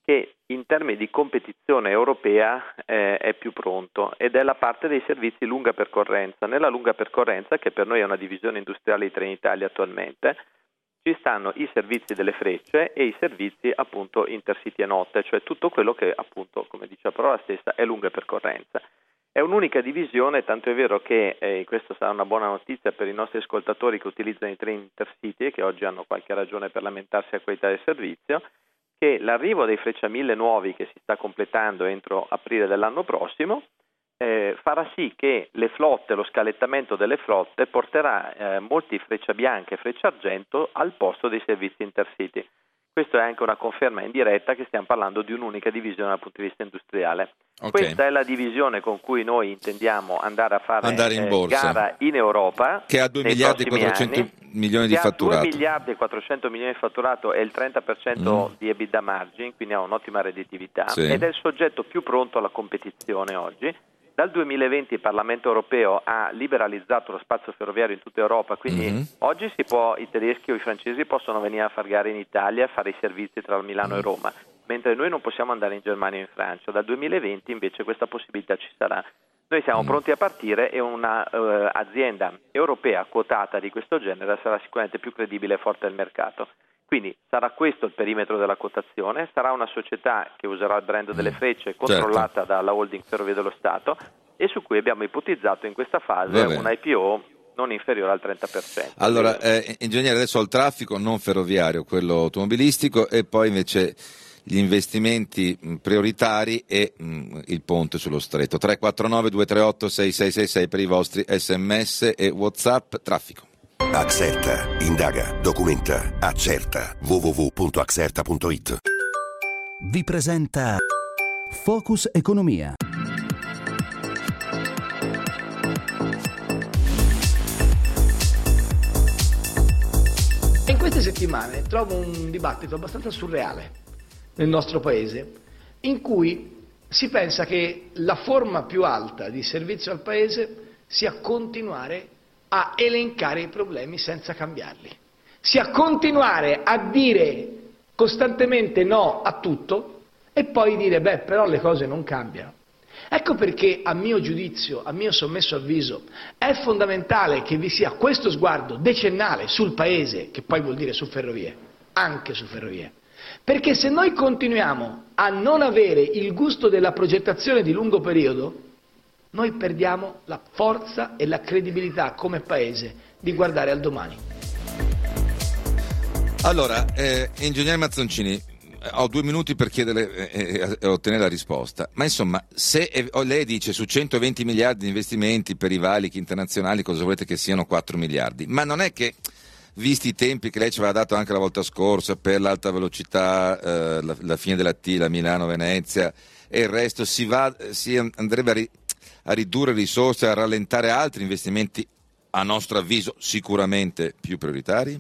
che in termini di competizione europea eh, è più pronto, ed è la parte dei servizi lunga percorrenza. Nella lunga percorrenza, che per noi è una divisione industriale di Trenitalia attualmente, ci stanno i servizi delle Frecce e i servizi appunto Intercity e notte, cioè tutto quello che appunto, come dice la parola stessa, è lunga percorrenza. È un'unica divisione, tanto è vero che, eh, questo sarà una buona notizia per i nostri ascoltatori che utilizzano i treni Intercity e che oggi hanno qualche ragione per lamentarsi a qualità del servizio, che l'arrivo dei Freccia mille nuovi, che si sta completando entro aprile dell'anno prossimo, eh, farà sì che le flotte, lo scalettamento delle flotte porterà eh, molti Freccia bianca e Freccia argento al posto dei servizi Intercity. Questo è anche una conferma indiretta che stiamo parlando di un'unica divisione dal punto di vista industriale. Okay. Questa è la divisione con cui noi intendiamo andare a fare andare in borsa, eh, gara in Europa, che ha due miliardi e quattrocento anni, milioni di fatturato. due miliardi e quattrocento milioni di fatturato e il trenta per cento mm. di EBITDA margin, quindi ha un'ottima redditività, sì. ed è il soggetto più pronto alla competizione oggi. Dal duemilaventi il Parlamento europeo ha liberalizzato lo spazio ferroviario in tutta Europa, quindi mm-hmm. oggi si può, i tedeschi o i francesi possono venire a fare gare in Italia e fare i servizi tra Milano mm. e Roma, mentre noi non possiamo andare in Germania o in Francia. Dal duemilaventi invece questa possibilità ci sarà. Noi siamo mm. pronti a partire e una uh, azienda europea quotata di questo genere sarà sicuramente più credibile e forte del mercato. Quindi sarà questo il perimetro della quotazione, sarà una società che userà il brand delle Frecce, controllata certo. dalla holding Ferrovie dello Stato, e su cui abbiamo ipotizzato in questa fase un I P O non inferiore al trenta per cento. Allora, eh, ingegnere, adesso al traffico non ferroviario, quello automobilistico, e poi invece gli investimenti prioritari e mh, il ponte sullo stretto. tre quattro nove due tre otto sei sei sei sei per i vostri sms e WhatsApp. Traffico. Axerta, indaga, documenta, accerta. w w w punto axerta punto i t. Vi presenta Focus Economia. In queste settimane trovo un dibattito abbastanza surreale nel nostro paese, in cui si pensa che la forma più alta di servizio al paese sia continuare a elencare i problemi senza cambiarli, sia continuare a dire costantemente no a tutto e poi dire beh, però le cose non cambiano. Ecco perché, a mio giudizio, a mio sommesso avviso, è fondamentale che vi sia questo sguardo decennale sul paese, che poi vuol dire su ferrovie, anche su ferrovie. Perché se noi continuiamo a non avere il gusto della progettazione di lungo periodo, noi perdiamo la forza e la credibilità come paese di guardare al domani. Allora, eh, ingegnere Mazzoncini, ho due minuti per chiedere e eh, ottenere la risposta, ma insomma, se eh, lei dice su centoventi miliardi di investimenti per i valichi internazionali, cosa volete che siano quattro miliardi? Ma non è che, visti i tempi che lei ci aveva dato anche la volta scorsa per l'alta velocità, eh, la, la fine della T, la Milano-Venezia e il resto, si, va, si andrebbe a, ri, a ridurre risorse, a rallentare altri investimenti, a nostro avviso sicuramente più prioritari?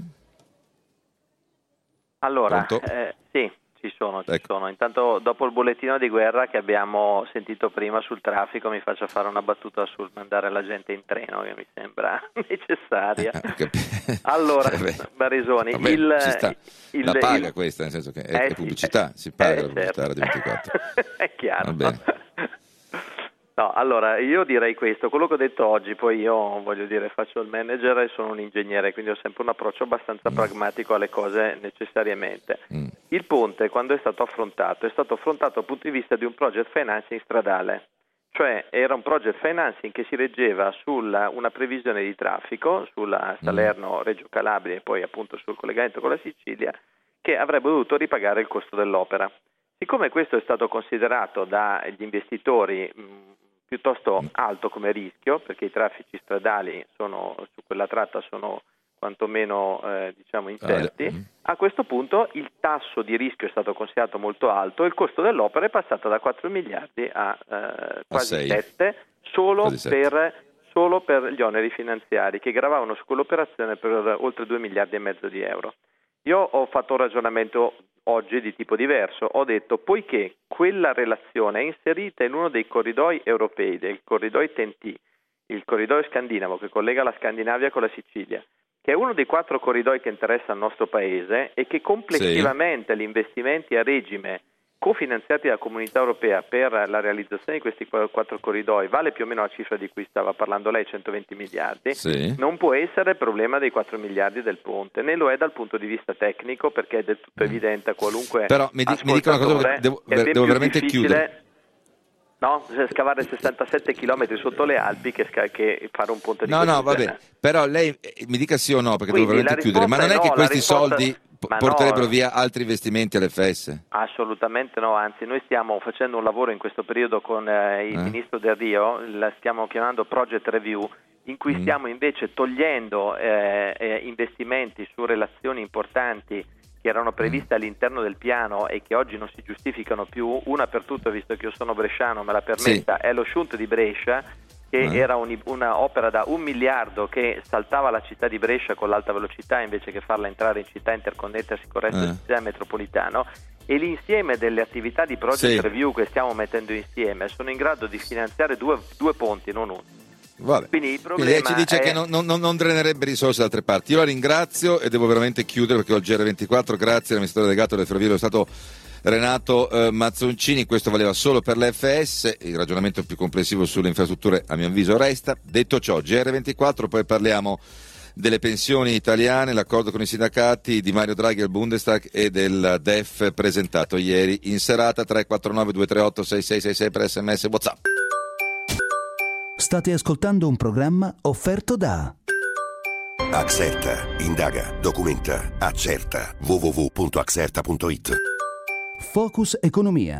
Allora, eh, sì, ci sono, ci ecco. sono. Intanto, dopo il bollettino di guerra che abbiamo sentito prima sul traffico, mi faccio fare una battuta sul mandare la gente in treno, che mi sembra necessaria. Allora, Barisoni, Vabbè, il, ci sta. il, la paga il, questa, nel senso che è, eh, è pubblicità, sì, si paga eh, la pubblicità certo. Radio ventiquattro. È chiaro. Va bene. No, allora io direi questo, quello che ho detto oggi, poi io voglio dire faccio il manager e sono un ingegnere, quindi ho sempre un approccio abbastanza mm. pragmatico alle cose necessariamente. Mm. Il ponte, quando è stato affrontato, è stato affrontato dal punto di vista di un project financing stradale, cioè era un project financing che si reggeva su una previsione di traffico sulla Salerno-Reggio Calabria e poi appunto sul collegamento con la Sicilia, che avrebbe dovuto ripagare il costo dell'opera. Siccome questo è stato considerato dagli investitori mh, piuttosto alto come rischio, perché i traffici stradali sono, su quella tratta sono quantomeno eh, diciamo incerti, a questo punto il tasso di rischio è stato considerato molto alto e il costo dell'opera è passato da quattro miliardi a eh, quasi sette solo quasi per, solo per gli oneri finanziari che gravavano su quell'operazione per oltre due miliardi e mezzo di euro. Io ho fatto un ragionamento oggi di tipo diverso, ho detto poiché quella relazione è inserita in uno dei corridoi europei, del corridoio T N T, il corridoio scandinavo che collega la Scandinavia con la Sicilia, che è uno dei quattro corridoi che interessa al nostro paese e che complessivamente sì. gli investimenti a regime cofinanziati dalla Comunità Europea per la realizzazione di questi quattro corridoi vale più o meno la cifra di cui stava parlando lei, centoventi miliardi, sì. Non può essere il problema dei quattro miliardi del ponte, né lo è dal punto di vista tecnico, perché è del tutto evidente a qualunque Però mi, di, mi dico una cosa, devo, devo veramente chiudere. No, scavare sessantasette chilometri sotto le Alpi che, sca- che fare un ponte di no, questo no, vabbè, genere. Però lei mi dica sì o no, perché Quindi devo veramente chiudere, ma non è no, che questi risposta... soldi Ma porterebbero no, via altri investimenti all'F S? Assolutamente no, anzi noi stiamo facendo un lavoro in questo periodo con eh, il eh. ministro Del Rio, la stiamo chiamando Project Review, in cui mm. stiamo invece togliendo eh, eh, investimenti su relazioni importanti che erano previste mm. all'interno del piano e che oggi non si giustificano più. Una per tutte, visto che io sono bresciano, me la permetta, sì. È lo Shunt di Brescia, che eh. era un, una opera da un miliardo che saltava la città di Brescia con l'alta velocità invece che farla entrare in città e interconnettersi con il resto eh. del sistema metropolitano, e l'insieme delle attività di Project sì. Review che stiamo mettendo insieme sono in grado di finanziare due, due ponti, non uno. Vabbè. Quindi il problema Quindi lei ci dice è... che non, non, non drenerebbe risorse da altre parti. Io la ringrazio e devo veramente chiudere perché ho il G R ventiquattro. Grazie all'amministratore delegato delle Ferrovie dello Stato Renato eh, Mazzoncini. Questo valeva solo per l'F S, il ragionamento più complessivo sulle infrastrutture a mio avviso resta. Detto ciò, G R ventiquattro, poi parliamo delle pensioni italiane, l'accordo con i sindacati di Mario Draghi al Bundestag e del D E F presentato ieri in serata. Tre quattro nove due tre otto sei sei sei sei per sms e WhatsApp. State ascoltando un programma offerto da Axerta, indaga, documenta, accerta. w w w punto axerta punto it. Focus Economia.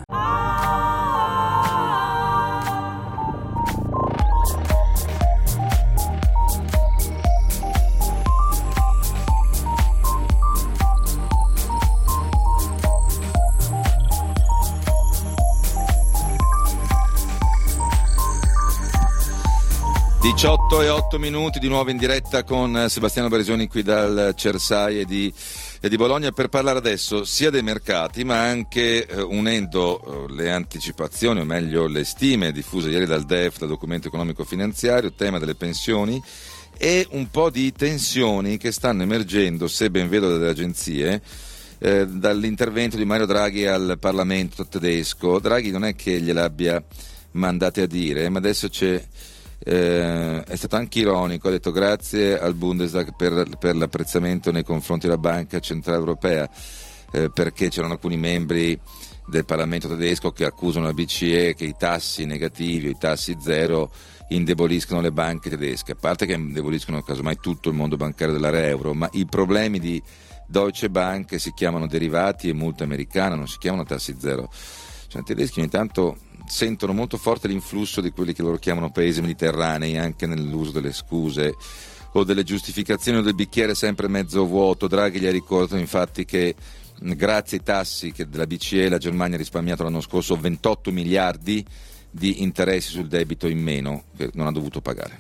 diciotto e otto minuti di nuovo in diretta con Sebastiano Barisoni qui dal Cersaie di, di Bologna per parlare adesso sia dei mercati ma anche eh, unendo eh, le anticipazioni o meglio le stime diffuse ieri dal D E F, dal documento economico finanziario, tema delle pensioni e un po' di tensioni che stanno emergendo, se ben vedo dalle agenzie, eh, dall'intervento di Mario Draghi al Parlamento tedesco. Draghi non è che gliel'abbia mandate a dire, ma adesso c'è Eh, è stato anche ironico, ha detto grazie al Bundestag per, per l'apprezzamento nei confronti della Banca Centrale Europea, eh, perché c'erano alcuni membri del Parlamento tedesco che accusano la B C E che i tassi negativi o i tassi zero indeboliscono le banche tedesche, a parte che indeboliscono casomai tutto il mondo bancario dell'area euro, ma i problemi di Deutsche Bank si chiamano derivati e multa americana, non si chiamano tassi zero. Cioè, i tedeschi ogni tanto sentono molto forte l'influsso di quelli che loro chiamano paesi mediterranei anche nell'uso delle scuse o delle giustificazioni o del bicchiere sempre mezzo vuoto. Draghi gli ha ricordato infatti che grazie ai tassi che della B C E la Germania ha risparmiato l'anno scorso ventotto miliardi di interessi sul debito in meno che non ha dovuto pagare.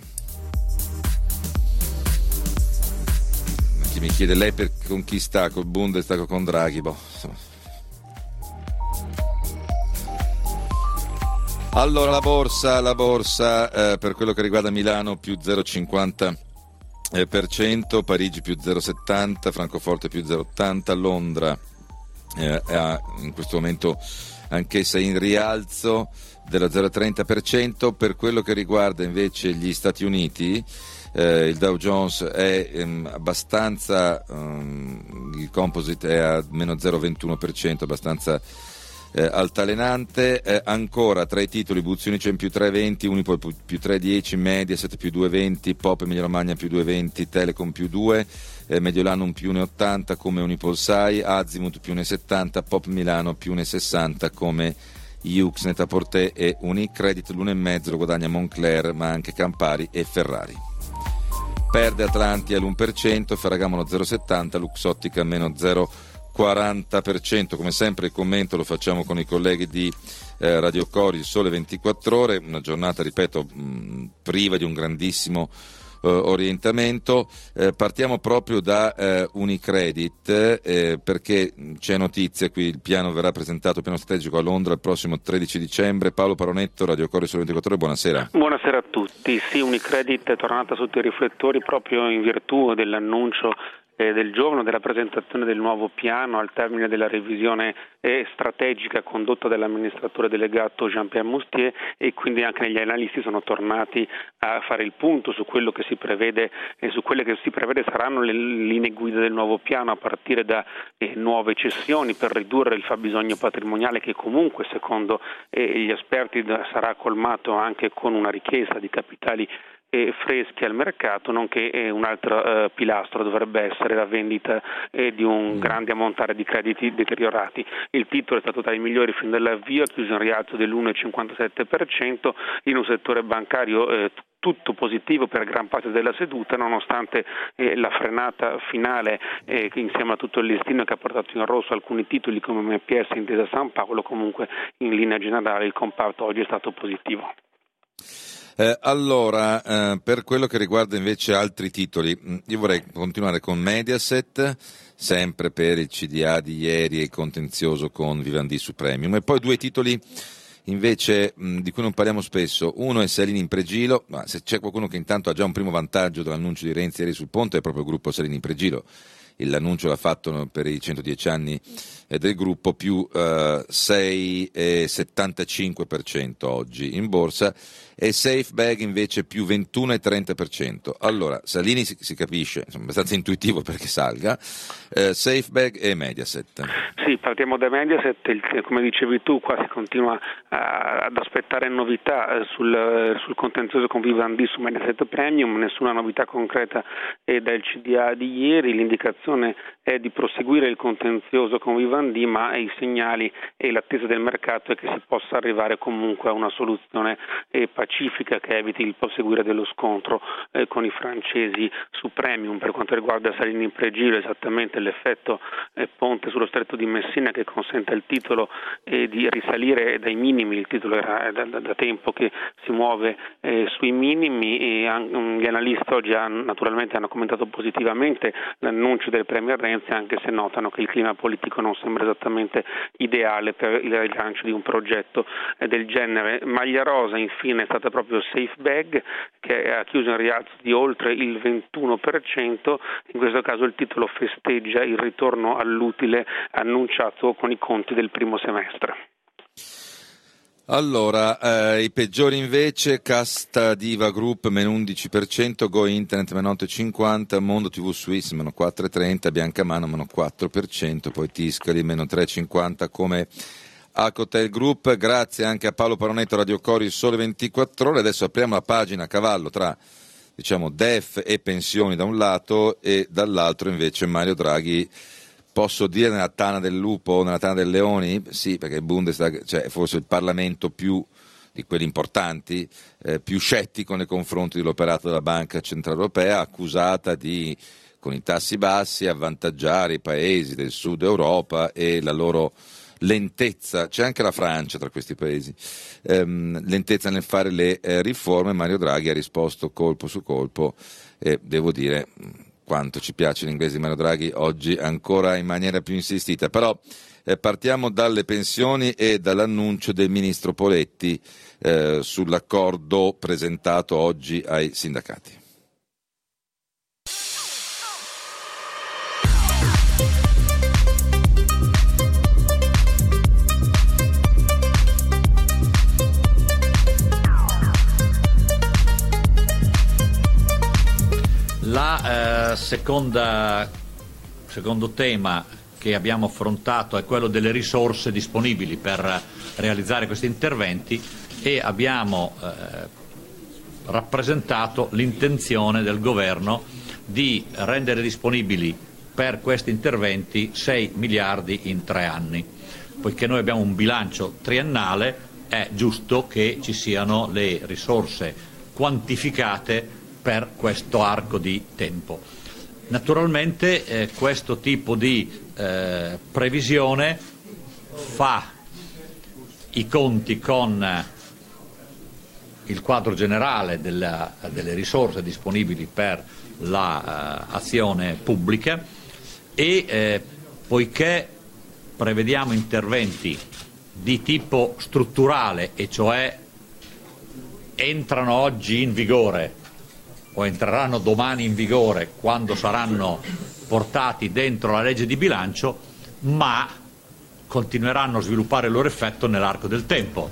Chi mi chiede lei per con chi sta, col Bundestag o con Draghi? Boh, insomma. Allora la borsa, la borsa eh, per quello che riguarda Milano più zero virgola cinquanta eh, per cento, Parigi più zero virgola settanta, Francoforte più zero virgola ottanta, Londra eh, ha in questo momento anch'essa in rialzo dello zero virgola trenta per cento. Per quello che riguarda invece gli Stati Uniti, eh, il Dow Jones è ehm, abbastanza, ehm, il composite è a meno zero virgola ventuno per cento, abbastanza Eh, altalenante. Eh, ancora tra i titoli Buzzi Unicem più tre virgola venti, Unipol più tre virgola dieci, Mediaset più due virgola venti, Pop Emilia Romagna più due virgola venti, Telecom più due, eh, Mediolanum più uno virgola ottanta come Unipol sei, Azimut più uno virgola settanta, Pop Milano più uno virgola sessanta come Iux, Net-a-Porter e Unicredit. L'uno virgola cinque lo guadagna Moncler ma anche Campari e Ferrari. Perde Atlanti all'uno per cento, Ferragamo lo zero virgola settanta, Luxottica meno zero virgola quaranta per cento. Come sempre il commento lo facciamo con i colleghi di eh, Radio Cori, Sole ventiquattro Ore, una giornata, ripeto, mh, priva di un grandissimo eh, orientamento. Eh, partiamo proprio da eh, Unicredit eh, perché c'è notizia, qui il piano verrà presentato, il piano strategico a Londra il prossimo tredici dicembre. Paolo Paronetto, Radio Cori, Sole ventiquattro Ore, buonasera. Buonasera a tutti. Sì, Unicredit è tornata sotto i riflettori proprio in virtù dell'annuncio eh, del giorno, della presentazione del nuovo piano al termine della revisione eh, strategica condotta dall'amministratore delegato Jean-Pierre Moustier, e quindi anche gli analisti sono tornati a fare il punto su quello che si prevede e su quelle che si prevede saranno le linee guida del nuovo piano, a partire da eh, nuove cessioni per ridurre il fabbisogno patrimoniale, che comunque secondo eh, gli esperti sarà colmato anche con una richiesta di capitali eh, freschi al mercato, nonché eh, un altro eh, pilastro dovrebbe essere la vendita eh, di un grande ammontare di crediti deteriorati. Il titolo è stato tra i migliori fin dall'avvio, ha chiuso in rialzo dell'uno virgola cinquantasette per cento in un settore bancario eh, tutto positivo per gran parte della seduta, nonostante eh, la frenata finale eh, che insieme a tutto il listino che ha portato in rosso alcuni titoli come M P S e Intesa San Paolo. Comunque in linea generale il comparto oggi è stato positivo. Eh, allora, eh, per quello che riguarda invece altri titoli, io vorrei continuare con Mediaset, sempre per il C D A di ieri e il contenzioso con Vivendi su Premium, e poi due titoli invece mh, di cui non parliamo spesso. Uno è Salini in Pregilo, ma se c'è qualcuno che intanto ha già un primo vantaggio dall'annuncio di Renzi ieri sul ponte è proprio il gruppo Salini in Pregilo. L'annuncio l'ha fatto per i centodieci anni del gruppo, più eh, sei virgola settantacinque per cento oggi in borsa, e SafeBag invece più ventuno virgola trenta per cento. Allora, Salini si, si capisce, insomma, abbastanza intuitivo perché salga, eh, SafeBag e Mediaset. Sì, partiamo da Mediaset, il, come dicevi tu, qua si continua a, ad aspettare novità sul, sul contenzioso con Vivendi su Mediaset Premium, nessuna novità concreta è dal C D A di ieri, l'indicazione è di proseguire il contenzioso con Vivendi, ma i segnali e l'attesa del mercato è che si possa arrivare comunque a una soluzione eh, pacifica che eviti il proseguire dello scontro eh, con i francesi su Premium. Per quanto riguarda Salini in Pregilo, esattamente l'effetto eh, ponte sullo stretto di Messina che consente al titolo eh, di risalire dai minimi. Il titolo era da, da, da tempo che si muove eh, sui minimi, e anche, gli analisti oggi hanno, naturalmente hanno commentato positivamente l'annuncio del Premier Renzi, anche se notano che il clima politico non sembra esattamente ideale per il rilancio di un progetto eh, del genere. Maglia rosa infine è stata proprio SafeBag, che ha chiuso in rialzo di oltre il ventuno per cento. In questo caso il titolo festeggia il ritorno all'utile annunciato con i conti del primo semestre. Allora, eh, i peggiori invece: Casta Diva Group meno undici per cento, Go Internet meno otto virgola cinquanta, Mondo T V Suisse meno quattro virgola trenta, Biancamano meno quattro per cento, poi Tiscali meno tre virgola cinquanta come Alcatel Group. Grazie anche a Paolo Paronetto, Radio Cori, Sole ventiquattro Ore. Adesso apriamo la pagina a cavallo tra, diciamo, D E F e pensioni da un lato, e dall'altro invece Mario Draghi. Posso dire nella tana del lupo, nella tana del leoni? Sì, perché il Bundestag, cioè forse il Parlamento più di quelli importanti, eh, più scettico nei confronti dell'operato della Banca Centrale Europea, accusata di, con i tassi bassi, avvantaggiare i paesi del sud Europa e la loro lentezza, c'è anche la Francia tra questi paesi, ehm, lentezza nel fare le eh, riforme. Mario Draghi ha risposto colpo su colpo, e devo dire, quanto ci piace l'inglese di Mario Draghi, oggi ancora in maniera più insistita. Però eh, partiamo dalle pensioni e dall'annuncio del ministro Poletti eh, sull'accordo presentato oggi ai sindacati. La eh, seconda, secondo tema che abbiamo affrontato è quello delle risorse disponibili per realizzare questi interventi, e abbiamo eh, rappresentato l'intenzione del governo di rendere disponibili per questi interventi sei miliardi in tre anni. Poiché noi abbiamo un bilancio triennale, è giusto che ci siano le risorse quantificate per questo arco di tempo. Naturalmente eh, questo tipo di eh, previsione fa i conti con il quadro generale della, delle risorse disponibili per l'azione uh, pubblica, e eh, poiché prevediamo interventi di tipo strutturale, e cioè entrano oggi in vigore o entreranno domani in vigore quando saranno portati dentro la legge di bilancio, ma continueranno a sviluppare il loro effetto nell'arco del tempo.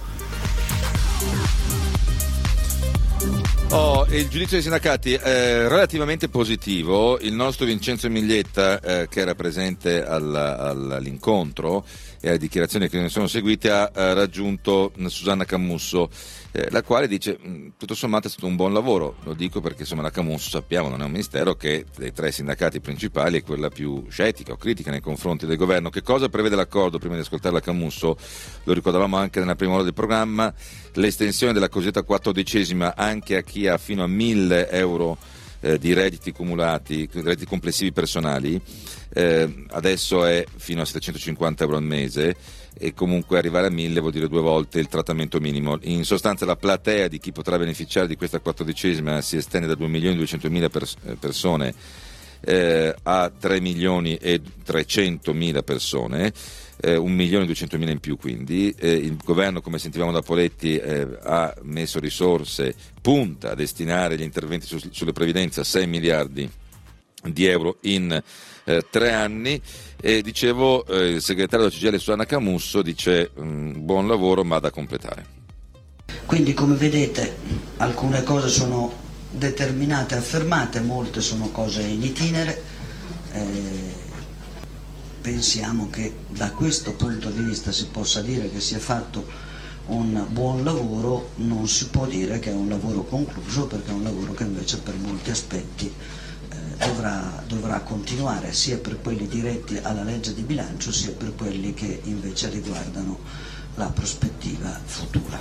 Oh, il giudizio dei sindacati è relativamente positivo. Il nostro Vincenzo Miglietta, eh, che era presente alla, all'incontro e alle dichiarazioni che ne sono seguite, ha, ha raggiunto Susanna Camusso, eh, la quale dice mh, tutto sommato è stato un buon lavoro. Lo dico perché insomma la Camusso, sappiamo, non è un ministero che dei tre sindacati principali è quella più scettica o critica nei confronti del governo. Che cosa prevede l'accordo? Prima di ascoltare la Camusso, lo ricordavamo anche nella prima ora del programma, l'estensione della cosiddetta quattordicesima anche a chi ha fino a mille euro eh, di redditi cumulati, redditi complessivi personali, eh, adesso è fino a settecentocinquanta euro al mese, e comunque arrivare a mille vuol dire due volte il trattamento minimo. In sostanza la platea di chi potrà beneficiare di questa quattordicesima si estende da due milioni duecentomila pers- persone eh, a tre milioni e trecentomila persone, eh, un milione e duecentomila in più. Quindi eh, il governo, come sentivamo da Poletti, eh, ha messo risorse, punta a destinare gli interventi su, sulle previdenze a sei miliardi di euro in eh, tre anni, e dicevo eh, il segretario della C G I L Susanna Camusso dice mh, buon lavoro ma da completare. Quindi come vedete alcune cose sono determinate, affermate, molte sono cose in itinere. eh, pensiamo che da questo punto di vista si possa dire che sia fatto un buon lavoro. Non si può dire che è un lavoro concluso, perché è un lavoro che invece per molti aspetti Dovrà, dovrà continuare, sia per quelli diretti alla legge di bilancio sia per quelli che invece riguardano la prospettiva futura.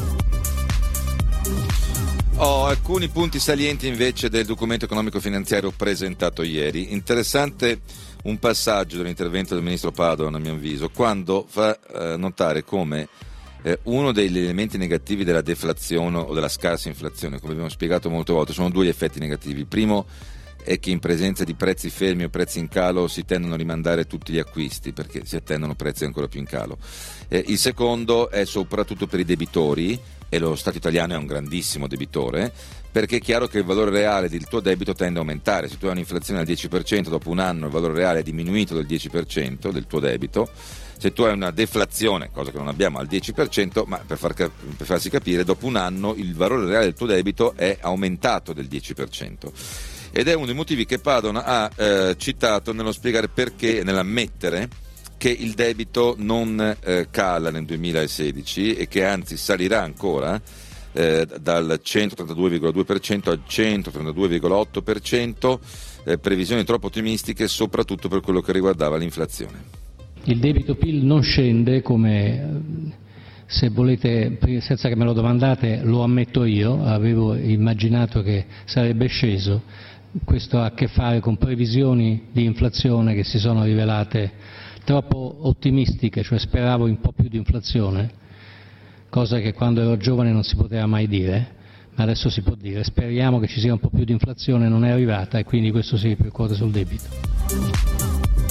Ho alcuni punti salienti invece del documento economico finanziario presentato ieri. Interessante un passaggio dell'intervento del ministro Padoan, a mio avviso, quando fa eh, notare come eh, uno degli elementi negativi della deflazione o della scarsa inflazione, come abbiamo spiegato molte volte, sono due gli effetti negativi. Il primo è che in presenza di prezzi fermi o prezzi in calo si tendono a rimandare tutti gli acquisti, perché si attendono prezzi ancora più in calo. Eh, il secondo è soprattutto per i debitori, e lo Stato italiano è un grandissimo debitore, perché è chiaro che il valore reale del tuo debito tende a aumentare. Se tu hai un'inflazione al dieci per cento, dopo un anno il valore reale è diminuito del dieci per cento del tuo debito. Se tu hai una deflazione, cosa che non abbiamo, al dieci per cento, ma per, far cap- per farsi capire, dopo un anno il valore reale del tuo debito è aumentato del dieci per cento. Ed è uno dei motivi che Padoan ha eh, citato nello spiegare perché, nell'ammettere che il debito non eh, cala nel duemilasedici e che anzi salirà ancora eh, dal centotrentadue virgola due per cento al centotrentadue virgola otto per cento, eh, previsioni troppo ottimistiche soprattutto per quello che riguardava l'inflazione. Il debito P I L non scende, come, se volete, senza che me lo domandate, lo ammetto io, avevo immaginato che sarebbe sceso. Questo ha a che fare con previsioni di inflazione che si sono rivelate troppo ottimistiche, cioè speravo un po' più di inflazione, cosa che quando ero giovane non si poteva mai dire, ma adesso si può dire. Speriamo che ci sia un po' più di inflazione, non è arrivata, e quindi questo si ripercuote sul debito.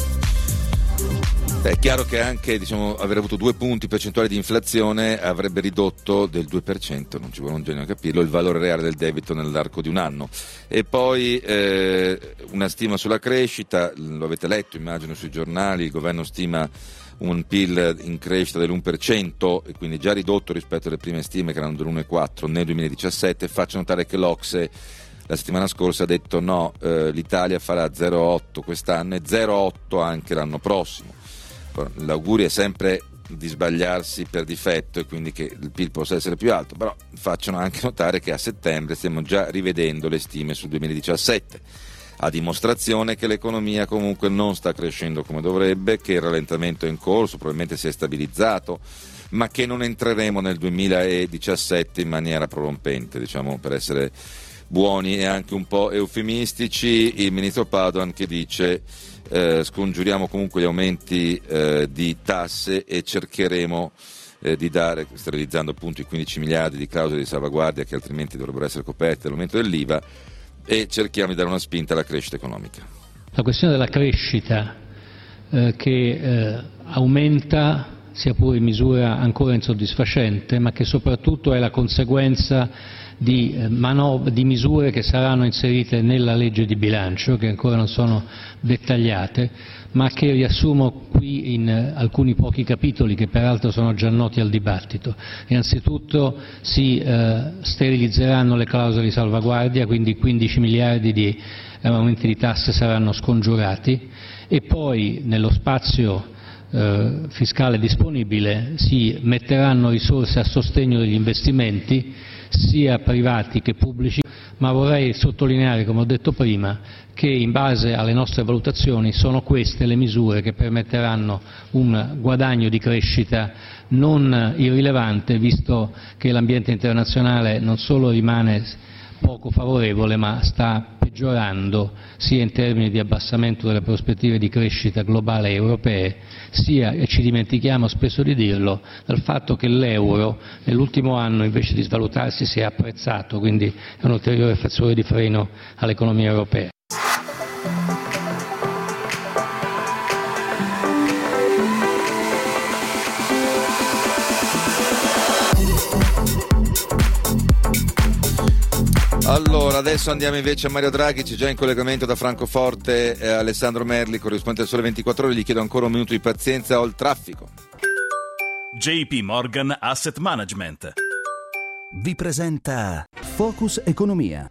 È chiaro che anche, diciamo, aver avuto due punti percentuali di inflazione avrebbe ridotto del due per cento, non ci vuole un genio a capirlo, il valore reale del debito nell'arco di un anno. E poi eh, una stima sulla crescita, lo avete letto immagino sui giornali, il governo stima un P I L in crescita dell'uno per cento, e quindi già ridotto rispetto alle prime stime che erano dell'uno virgola quattro nel duemiladiciassette. Faccio notare che l'O C S E la settimana scorsa ha detto no, eh, l'Italia farà zero virgola otto quest'anno e zero virgola otto anche l'anno prossimo. L'augurio è sempre di sbagliarsi per difetto e quindi che il P I L possa essere più alto, però facciano anche notare che a settembre stiamo già rivedendo le stime sul duemiladiciassette, a dimostrazione che l'economia comunque non sta crescendo come dovrebbe, che il rallentamento è in corso, probabilmente si è stabilizzato, ma che non entreremo nel duemiladiciassette in maniera prorompente, diciamo, per essere buoni e anche un po' eufemistici. Il ministro Padoan che dice eh, scongiuriamo comunque gli aumenti eh, di tasse e cercheremo eh, di dare, sterilizzando appunto i quindici miliardi di clausole di salvaguardia che altrimenti dovrebbero essere coperte dall'aumento dell'I V A, e cerchiamo di dare una spinta alla crescita economica. La questione della crescita eh, che eh, aumenta sia pure in misura ancora insoddisfacente, ma che soprattutto è la conseguenza di, eh, manov- di misure che saranno inserite nella legge di bilancio, che ancora non sono dettagliate, ma che riassumo qui in eh, alcuni pochi capitoli che peraltro sono già noti al dibattito. Innanzitutto si eh, sterilizzeranno le clausole di salvaguardia, quindi quindici miliardi di aumenti di tasse saranno scongiurati, e poi nello spazio eh, fiscale disponibile si metteranno risorse a sostegno degli investimenti sia privati che pubblici, ma vorrei sottolineare, come ho detto prima, che in base alle nostre valutazioni sono queste le misure che permetteranno un guadagno di crescita non irrilevante, visto che l'ambiente internazionale non solo rimane poco favorevole, ma sta peggiorando sia in termini di abbassamento delle prospettive di crescita globale e europee, sia, e ci dimentichiamo spesso di dirlo, dal fatto che l'euro nell'ultimo anno invece di svalutarsi si è apprezzato, quindi è un ulteriore fattore di freno all'economia europea. Allora, adesso andiamo invece a Mario Draghi, c'è già in collegamento da Francoforte eh, Alessandro Merli, corrispondente del Sole ventiquattro Ore, gli chiedo ancora un minuto di pazienza, ho il traffico. J P Morgan Asset Management vi presenta Focus Economia.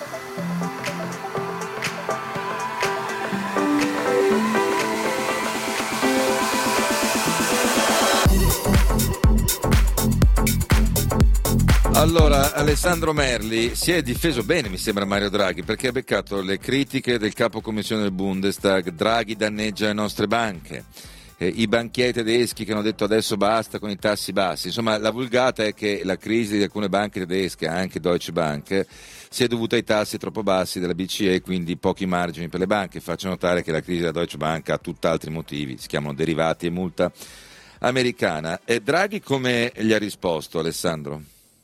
Allora, Alessandro Merli si è difeso bene, mi sembra, Mario Draghi, perché ha beccato le critiche del capo commissione del Bundestag. Draghi danneggia le nostre banche, eh, i banchieri tedeschi che hanno detto adesso basta con i tassi bassi. Insomma, la vulgata è che la crisi di alcune banche tedesche, anche Deutsche Bank, si è dovuta ai tassi troppo bassi della B C E, quindi pochi margini per le banche. Faccio notare che la crisi della Deutsche Bank ha tutt'altri motivi, si chiamano derivati e multa americana. E Draghi come gli ha risposto, Alessandro?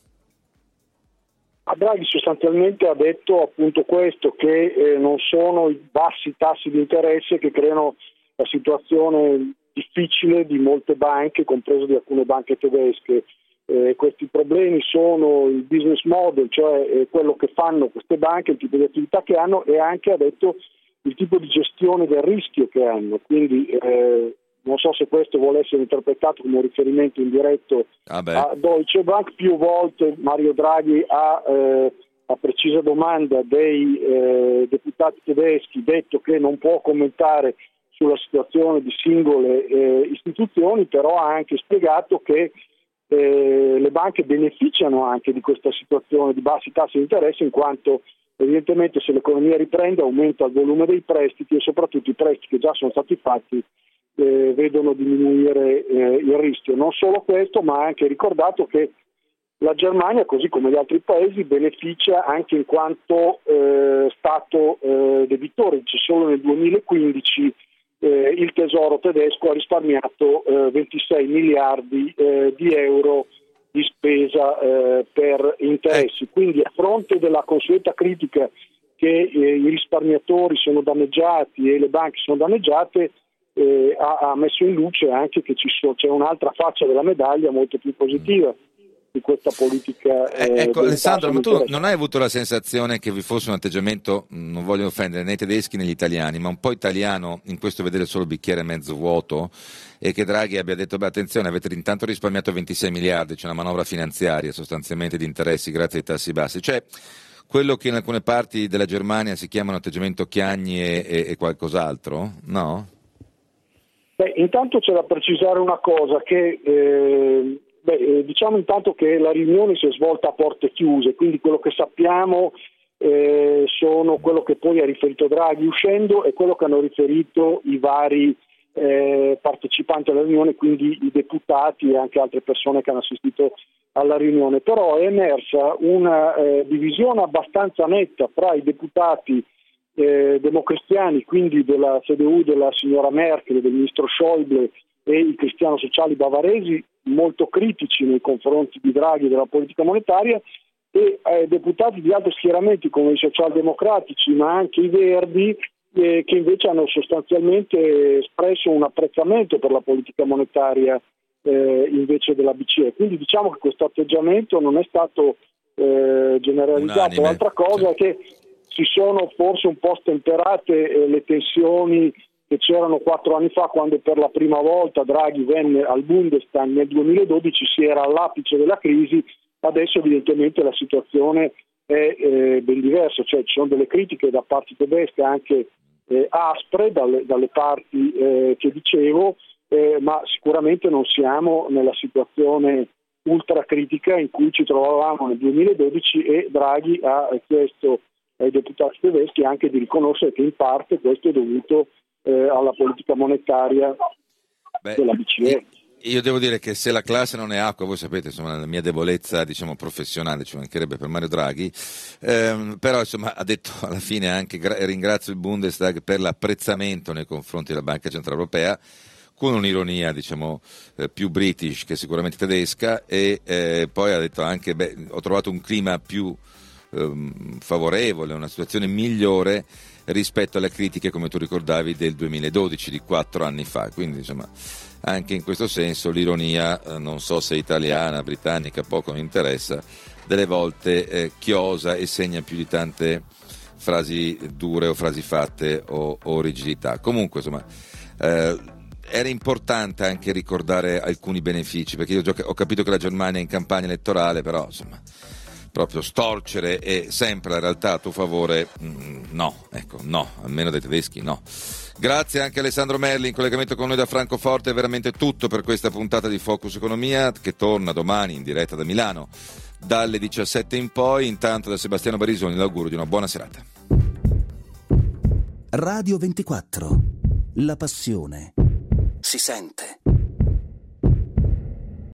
Draghi sostanzialmente ha detto appunto questo, che eh, non sono i bassi tassi di interesse che creano la situazione difficile di molte banche, compreso di alcune banche tedesche. Eh, questi problemi sono il business model, cioè eh, quello che fanno queste banche, il tipo di attività che hanno, e anche ha detto il tipo di gestione del rischio che hanno. Quindi eh, non so se questo vuole essere interpretato come un riferimento indiretto ah a Deutsche Bank. Più volte Mario Draghi ha, eh, a precisa domanda dei eh, deputati tedeschi, detto che non può commentare sulla situazione di singole eh, istituzioni, però ha anche spiegato che eh, le banche beneficiano anche di questa situazione di bassi tassi di interesse, in quanto evidentemente se l'economia riprende aumenta il volume dei prestiti, e soprattutto i prestiti che già sono stati fatti Eh, vedono diminuire eh, il rischio. Non solo questo, ma ha anche ricordato che la Germania, così come gli altri paesi, beneficia anche in quanto eh, Stato eh, debitore. Cioè, solo nel duemilaquindici eh, il Tesoro tedesco ha risparmiato eh, ventisei miliardi eh, di euro di spesa eh, per interessi. Quindi, a fronte della consueta critica che eh, i risparmiatori sono danneggiati e le banche sono danneggiate, Eh, ha, ha messo in luce anche che ci so, c'è un'altra faccia della medaglia molto più positiva di questa politica. Eh, ecco, Alessandro, ma tu non hai avuto la sensazione che vi fosse un atteggiamento, non voglio offendere né i tedeschi né gli italiani, ma un po' italiano in questo vedere solo il bicchiere mezzo vuoto, e che Draghi abbia detto beh attenzione, avete intanto risparmiato ventisei miliardi, c'è una manovra finanziaria sostanzialmente di interessi grazie ai tassi bassi, cioè quello che in alcune parti della Germania si chiama un atteggiamento Chiagni e, e, e qualcos'altro, no? Beh, intanto c'è da precisare una cosa, che eh, beh, diciamo intanto che la riunione si è svolta a porte chiuse, quindi quello che sappiamo eh, sono quello che poi ha riferito Draghi uscendo e quello che hanno riferito i vari eh, partecipanti alla riunione, quindi i deputati e anche altre persone che hanno assistito alla riunione. Però è emersa una eh, divisione abbastanza netta fra i deputati Eh, democristiani, quindi della C D U della signora Merkel, del ministro Schäuble, e i cristiano-sociali bavaresi, molto critici nei confronti di Draghi e della politica monetaria, e eh, deputati di altri schieramenti come i socialdemocratici, ma anche i Verdi, eh, che invece hanno sostanzialmente espresso un apprezzamento per la politica monetaria eh, invece della B C E. Quindi diciamo che questo atteggiamento non è stato eh, generalizzato. Unanime. L'altra cosa sì. è che si sono forse un po' stemperate eh, le tensioni che c'erano quattro anni fa, quando per la prima volta Draghi venne al Bundestag nel duemiladodici, si era all'apice della crisi. Adesso evidentemente la situazione è eh, ben diversa, cioè ci sono delle critiche da parti tedesche anche eh, aspre dalle, dalle parti eh, che dicevo, eh, ma sicuramente non siamo nella situazione ultra critica in cui ci trovavamo nel duemiladodici, e Draghi ha chiesto ai deputati tedeschi anche di riconoscere che in parte questo è dovuto eh, alla politica monetaria Beh, della B C E. Io devo dire che se la classe non è acqua, voi sapete, insomma, la mia debolezza, diciamo, professionale, ci mancherebbe per Mario Draghi, ehm, però insomma ha detto alla fine anche gra- ringrazio il Bundestag per l'apprezzamento nei confronti della Banca Centrale Europea, con un'ironia, diciamo, eh, più british che sicuramente tedesca, e eh, poi ha detto anche, beh, ho trovato un clima più ehm, favorevole, una situazione migliore rispetto alle critiche, come tu ricordavi, del duemiladodici, di quattro anni fa. Quindi insomma anche in questo senso l'ironia, eh, non so se italiana, britannica, poco mi interessa, delle volte eh, chiosa e segna più di tante frasi dure o frasi fatte o, o rigidità. Comunque insomma eh, era importante anche ricordare alcuni benefici, perché io ho capito che la Germania è in campagna elettorale, però insomma proprio storcere è sempre la realtà a tuo favore, mm, no, ecco, no, almeno dai tedeschi no. Grazie anche a Alessandro Merli in collegamento con noi da Francoforte. È veramente tutto per questa puntata di Focus Economia, che torna domani in diretta da Milano dalle diciassette in poi. Intanto da Sebastiano Barisoni l'augurio di una buona serata. Radio ventiquattro, la passione si sente.